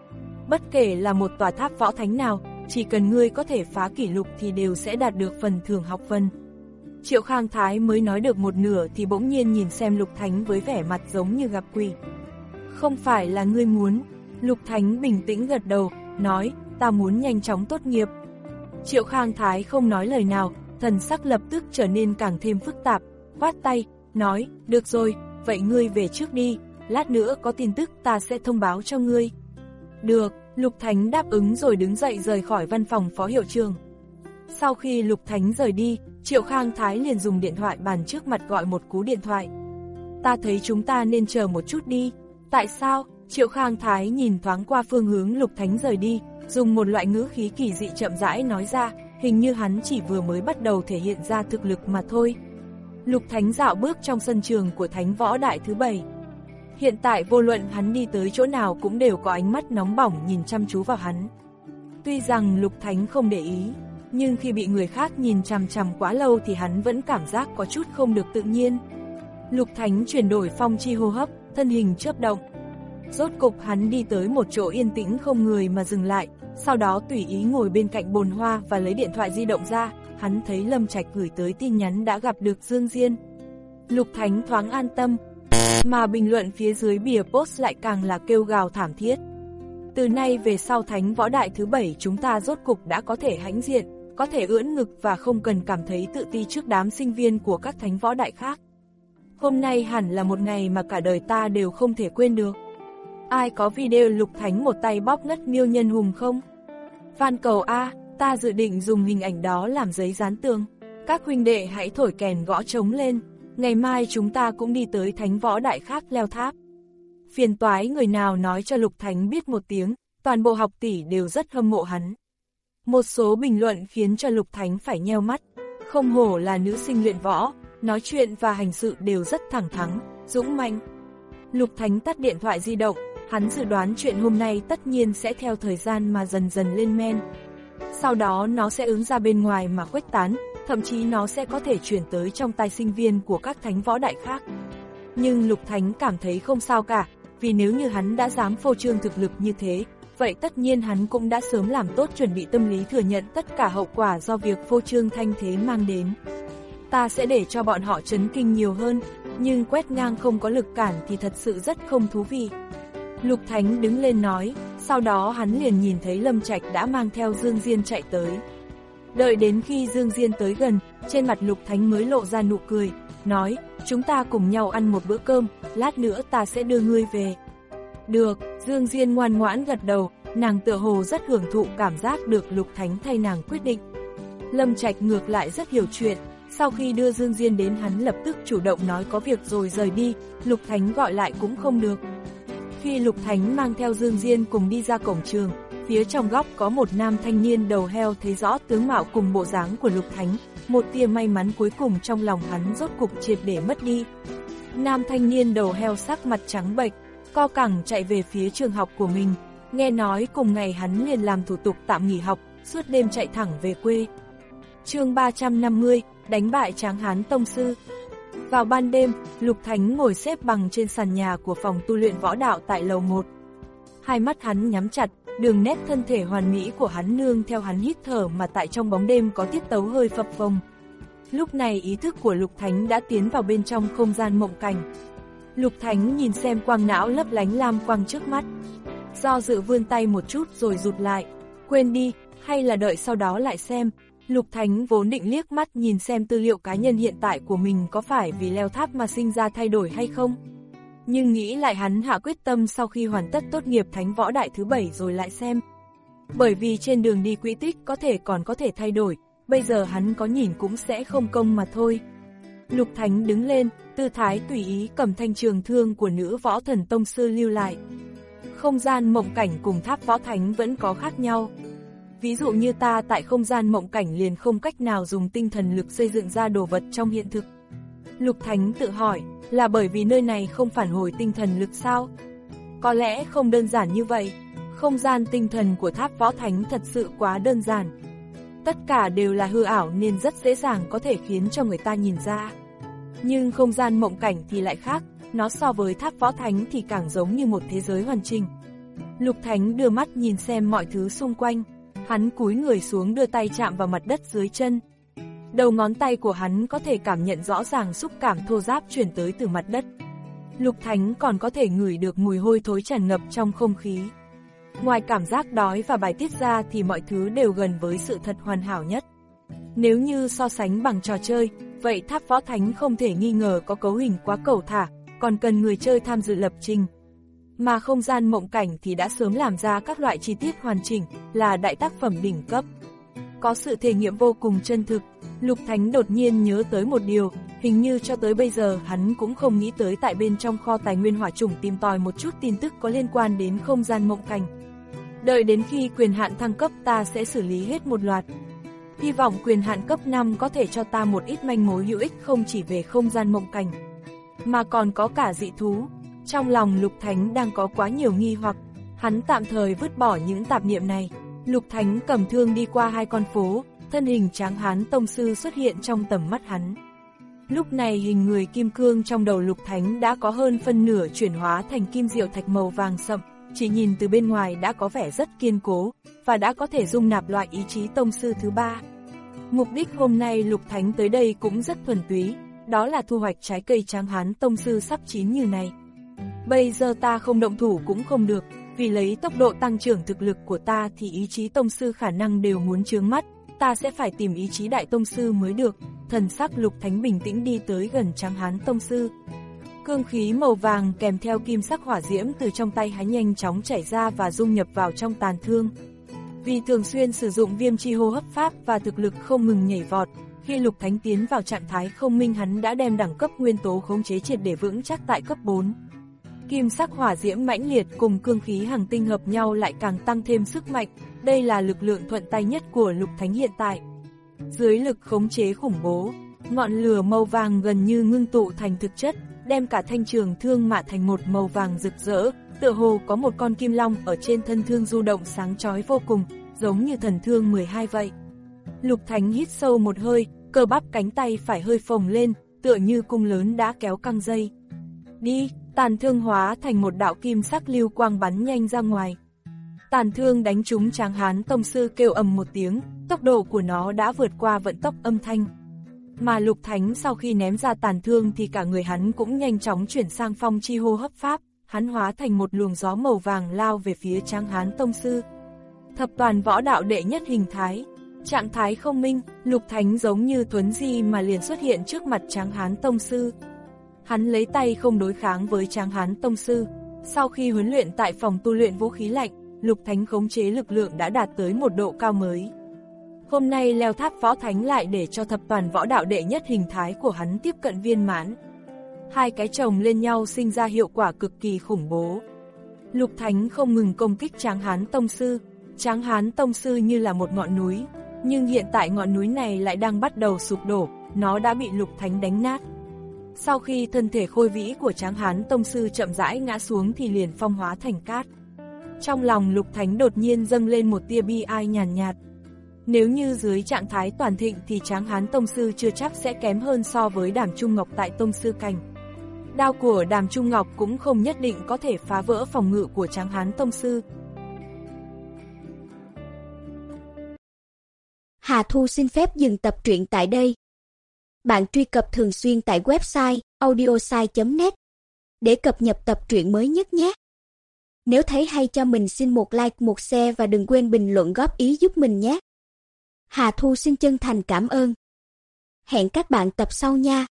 Bất kể là một tòa tháp võ thánh nào, chỉ cần ngươi có thể phá kỷ lục thì đều sẽ đạt được phần thưởng học phần. Triệu Khang Thái mới nói được một nửa thì bỗng nhiên nhìn xem Lục Thánh với vẻ mặt giống như gặp quỷ. Không phải là ngươi muốn. Lục Thánh bình tĩnh gật đầu, nói, ta muốn nhanh chóng tốt nghiệp. Triệu Khang Thái không nói lời nào, thần sắc lập tức trở nên càng thêm phức tạp, khoát tay, nói, được rồi, vậy ngươi về trước đi, lát nữa có tin tức ta sẽ thông báo cho ngươi. Được, Lục Thánh đáp ứng rồi đứng dậy rời khỏi văn phòng phó hiệu trưởng. Sau khi Lục Thánh rời đi, Triệu Khang Thái liền dùng điện thoại bàn trước mặt gọi một cú điện thoại. Ta thấy chúng ta nên chờ một chút đi. Tại sao? Triệu Khang Thái nhìn thoáng qua phương hướng Lục Thánh rời đi, dùng một loại ngữ khí kỳ dị chậm rãi nói ra, hình như hắn chỉ vừa mới bắt đầu thể hiện ra thực lực mà thôi. Lục Thánh dạo bước trong sân trường của Thánh Võ Đại thứ bảy. Hiện tại vô luận hắn đi tới chỗ nào cũng đều có ánh mắt nóng bỏng nhìn chăm chú vào hắn. Tuy rằng Lục Thánh không để ý, nhưng khi bị người khác nhìn chằm chằm quá lâu thì hắn vẫn cảm giác có chút không được tự nhiên. Lục Thánh chuyển đổi phong chi hô hấp, thân hình chớp động. Rốt cục hắn đi tới một chỗ yên tĩnh không người mà dừng lại, sau đó tùy ý ngồi bên cạnh bồn hoa và lấy điện thoại di động ra, hắn thấy Lâm Trạch gửi tới tin nhắn đã gặp được Dương Diên. Lục Thánh thoáng an tâm, mà bình luận phía dưới bìa post lại càng là kêu gào thảm thiết. Từ nay về sau Thánh Võ Đại thứ bảy chúng ta rốt cục đã có thể hãnh diện, có thể ưỡn ngực và không cần cảm thấy tự ti trước đám sinh viên của các Thánh Võ Đại khác. Hôm nay hẳn là một ngày mà cả đời ta đều không thể quên được. Ai có video Lục Thánh một tay bóp ngất Miêu Nhân Hùng không? Van cầu A, ta dự định dùng hình ảnh đó làm giấy dán tường. Các huynh đệ hãy thổi kèn gõ trống lên, ngày mai chúng ta cũng đi tới Thánh Võ Đại khác leo tháp. Phiền toái người nào nói cho Lục Thánh biết một tiếng, toàn bộ học tỷ đều rất hâm mộ hắn. Một số bình luận khiến cho Lục Thánh phải nheo mắt, không hổ là nữ sinh luyện võ, nói chuyện và hành sự đều rất thẳng thắn, dũng mãnh. Lục Thánh tắt điện thoại di động, hắn dự đoán chuyện hôm nay tất nhiên sẽ theo thời gian mà dần dần lên men. Sau đó nó sẽ ứng ra bên ngoài mà khuếch tán, thậm chí nó sẽ có thể chuyển tới trong tai sinh viên của các Thánh Võ Đại khác. Nhưng Lục Thánh cảm thấy không sao cả, vì nếu như hắn đã dám phô trương thực lực như thế, vậy tất nhiên hắn cũng đã sớm làm tốt chuẩn bị tâm lý thừa nhận tất cả hậu quả do việc phô trương thanh thế mang đến. Ta sẽ để cho bọn họ chấn kinh nhiều hơn, nhưng quét ngang không có lực cản thì thật sự rất không thú vị. Lục Thánh đứng lên nói, sau đó hắn liền nhìn thấy Lâm Trạch đã mang theo Dương Diên chạy tới. Đợi đến khi Dương Diên tới gần, trên mặt Lục Thánh mới lộ ra nụ cười, nói, chúng ta cùng nhau ăn một bữa cơm, lát nữa ta sẽ đưa ngươi về. Được, Dương Diên ngoan ngoãn gật đầu, nàng tựa hồ rất hưởng thụ cảm giác được Lục Thánh thay nàng quyết định. Lâm Trạch ngược lại rất hiểu chuyện, sau khi đưa Dương Diên đến hắn lập tức chủ động nói có việc rồi rời đi, Lục Thánh gọi lại cũng không được. Khi Lục Thánh mang theo Dương Diên cùng đi ra cổng trường, phía trong góc có một nam thanh niên đầu heo thấy rõ tướng mạo cùng bộ dáng của Lục Thánh, một tia may mắn cuối cùng trong lòng hắn rốt cục triệt để mất đi. Nam thanh niên đầu heo sắc mặt trắng bệch, co cẳng chạy về phía trường học của mình, nghe nói cùng ngày hắn liền làm thủ tục tạm nghỉ học, suốt đêm chạy thẳng về quê. Chương ba trăm năm mươi, đánh bại Tráng Hán Tông Sư. Vào ban đêm, Lục Thánh ngồi xếp bằng trên sàn nhà của phòng tu luyện võ đạo tại lầu một. Hai mắt hắn nhắm chặt, đường nét thân thể hoàn mỹ của hắn nương theo hắn hít thở mà tại trong bóng đêm có tiết tấu hơi phập phồng. Lúc này ý thức của Lục Thánh đã tiến vào bên trong không gian mộng cảnh. Lục Thánh nhìn xem quang não lấp lánh lam quang trước mắt. Do dự vươn tay một chút rồi rụt lại, quên đi, hay là đợi sau đó lại xem. Lục Thánh vốn định liếc mắt nhìn xem tư liệu cá nhân hiện tại của mình có phải vì leo tháp mà sinh ra thay đổi hay không. Nhưng nghĩ lại hắn hạ quyết tâm sau khi hoàn tất tốt nghiệp Thánh Võ Đại thứ bảy rồi lại xem. Bởi vì trên đường đi quỹ tích có thể còn có thể thay đổi, bây giờ hắn có nhìn cũng sẽ không công mà thôi. Lục Thánh đứng lên, tư thái tùy ý cầm thanh trường thương của nữ võ thần tông sư lưu lại. Không gian mộng cảnh cùng tháp võ thánh vẫn có khác nhau. Ví dụ như ta tại không gian mộng cảnh liền không cách nào dùng tinh thần lực xây dựng ra đồ vật trong hiện thực. Lục Thánh tự hỏi, là bởi vì nơi này không phản hồi tinh thần lực sao? Có lẽ không đơn giản như vậy. Không gian tinh thần của tháp võ thánh thật sự quá đơn giản. Tất cả đều là hư ảo nên rất dễ dàng có thể khiến cho người ta nhìn ra. Nhưng không gian mộng cảnh thì lại khác, nó so với tháp võ thánh thì càng giống như một thế giới hoàn chỉnh. Lục Thánh đưa mắt nhìn xem mọi thứ xung quanh, hắn cúi người xuống đưa tay chạm vào mặt đất dưới chân. Đầu ngón tay của hắn có thể cảm nhận rõ ràng xúc cảm thô ráp truyền tới từ mặt đất. Lục Thánh còn có thể ngửi được mùi hôi thối tràn ngập trong không khí. Ngoài cảm giác đói và bài tiết ra thì mọi thứ đều gần với sự thật hoàn hảo nhất. Nếu như so sánh bằng trò chơi, vậy tháp Võ Thánh không thể nghi ngờ có cấu hình quá cẩu thả, còn cần người chơi tham dự lập trình. Mà không gian mộng cảnh thì đã sớm làm ra các loại chi tiết hoàn chỉnh, là đại tác phẩm đỉnh cấp. Có sự thể nghiệm vô cùng chân thực. Lục Thánh đột nhiên nhớ tới một điều, hình như cho tới bây giờ hắn cũng không nghĩ tới tại bên trong kho tài nguyên hỏa chủng tìm tòi một chút tin tức có liên quan đến không gian mộng cảnh. Đợi đến khi quyền hạn thăng cấp ta sẽ xử lý hết một loạt. Hy vọng quyền hạn cấp năm có thể cho ta một ít manh mối hữu ích không chỉ về không gian mộng cảnh, mà còn có cả dị thú. Trong lòng Lục Thánh đang có quá nhiều nghi hoặc, hắn tạm thời vứt bỏ những tạp niệm này. Lục Thánh cầm thương đi qua hai con phố, thân hình tráng hán tông sư xuất hiện trong tầm mắt hắn. Lúc này hình người kim cương trong đầu Lục Thánh đã có hơn phân nửa chuyển hóa thành kim diệu thạch màu vàng sậm, chỉ nhìn từ bên ngoài đã có vẻ rất kiên cố, và đã có thể dung nạp loại ý chí tông sư thứ ba. Mục đích hôm nay Lục Thánh tới đây cũng rất thuần túy, đó là thu hoạch trái cây tráng hán tông sư sắp chín như này. Bây giờ ta không động thủ cũng không được, vì lấy tốc độ tăng trưởng thực lực của ta thì ý chí tông sư khả năng đều muốn chướng mắt, ta sẽ phải tìm ý chí đại tông sư mới được. Thần sắc Lục Thánh bình tĩnh đi tới gần tráng hán tông sư. Cương khí màu vàng kèm theo kim sắc hỏa diễm từ trong tay hắn nhanh chóng chảy ra và dung nhập vào trong tàn thương. Vì thường xuyên sử dụng viêm chi hô hấp pháp và thực lực không ngừng nhảy vọt, khi Lục Thánh tiến vào trạng thái không minh hắn đã đem đẳng cấp nguyên tố khống chế triệt để vững chắc tại cấp bốn. Kim sắc hỏa diễm mãnh liệt cùng cương khí hằng tinh hợp nhau lại càng tăng thêm sức mạnh, đây là lực lượng thuận tay nhất của Lục Thánh hiện tại. Dưới lực khống chế khủng bố, ngọn lửa màu vàng gần như ngưng tụ thành thực chất, đem cả thanh trường thương mạ thành một màu vàng rực rỡ, tựa hồ có một con kim long ở trên thân thương du động sáng chói vô cùng, giống như thần thương mười hai vậy. Lục Thánh hít sâu một hơi, cơ bắp cánh tay phải hơi phồng lên, tựa như cung lớn đã kéo căng dây. Đi, tàn thương hóa thành một đạo kim sắc lưu quang bắn nhanh ra ngoài. Tàn thương đánh trúng tráng hán tông sư kêu ầm một tiếng, tốc độ của nó đã vượt qua vận tốc âm thanh. Mà Lục Thánh sau khi ném ra tàn thương thì cả người hắn cũng nhanh chóng chuyển sang phong chi hô hấp pháp, hắn hóa thành một luồng gió màu vàng lao về phía tráng hán tông sư. Thập toàn võ đạo đệ nhất hình thái, trạng thái không minh, Lục Thánh giống như thuấn di mà liền xuất hiện trước mặt tráng hán tông sư. Hắn lấy tay không đối kháng với tráng hán tông sư. Sau khi huấn luyện tại phòng tu luyện vũ khí lạnh, Lục Thánh khống chế lực lượng đã đạt tới một độ cao mới. Hôm nay leo tháp Võ Thánh lại để cho thập toàn võ đạo đệ nhất hình thái của hắn tiếp cận viên mãn. Hai cái chồng lên nhau sinh ra hiệu quả cực kỳ khủng bố. Lục Thánh không ngừng công kích tráng hán tông sư. Tráng hán tông sư như là một ngọn núi, nhưng hiện tại ngọn núi này lại đang bắt đầu sụp đổ, nó đã bị Lục Thánh đánh nát. Sau khi thân thể khôi vĩ của tráng hán tông sư chậm rãi ngã xuống thì liền phong hóa thành cát. Trong lòng Lục Thánh đột nhiên dâng lên một tia bi ai nhàn nhạt, nhạt. Nếu như dưới trạng thái toàn thịnh thì tráng hán tông sư chưa chắc sẽ kém hơn so với Đàm Trung Ngọc tại tông sư cảnh. Đao của Đàm Trung Ngọc cũng không nhất định có thể phá vỡ phòng ngự của tráng hán tông sư.
Hà Thu xin phép dừng tập truyện tại đây. Bạn truy cập thường xuyên tại website audiosai chấm net để cập nhật tập truyện mới nhất nhé. Nếu thấy hay cho mình xin một like, một share và đừng quên bình luận góp ý giúp mình nhé. Hà Thu xin chân thành cảm ơn. Hẹn các bạn tập sau nha.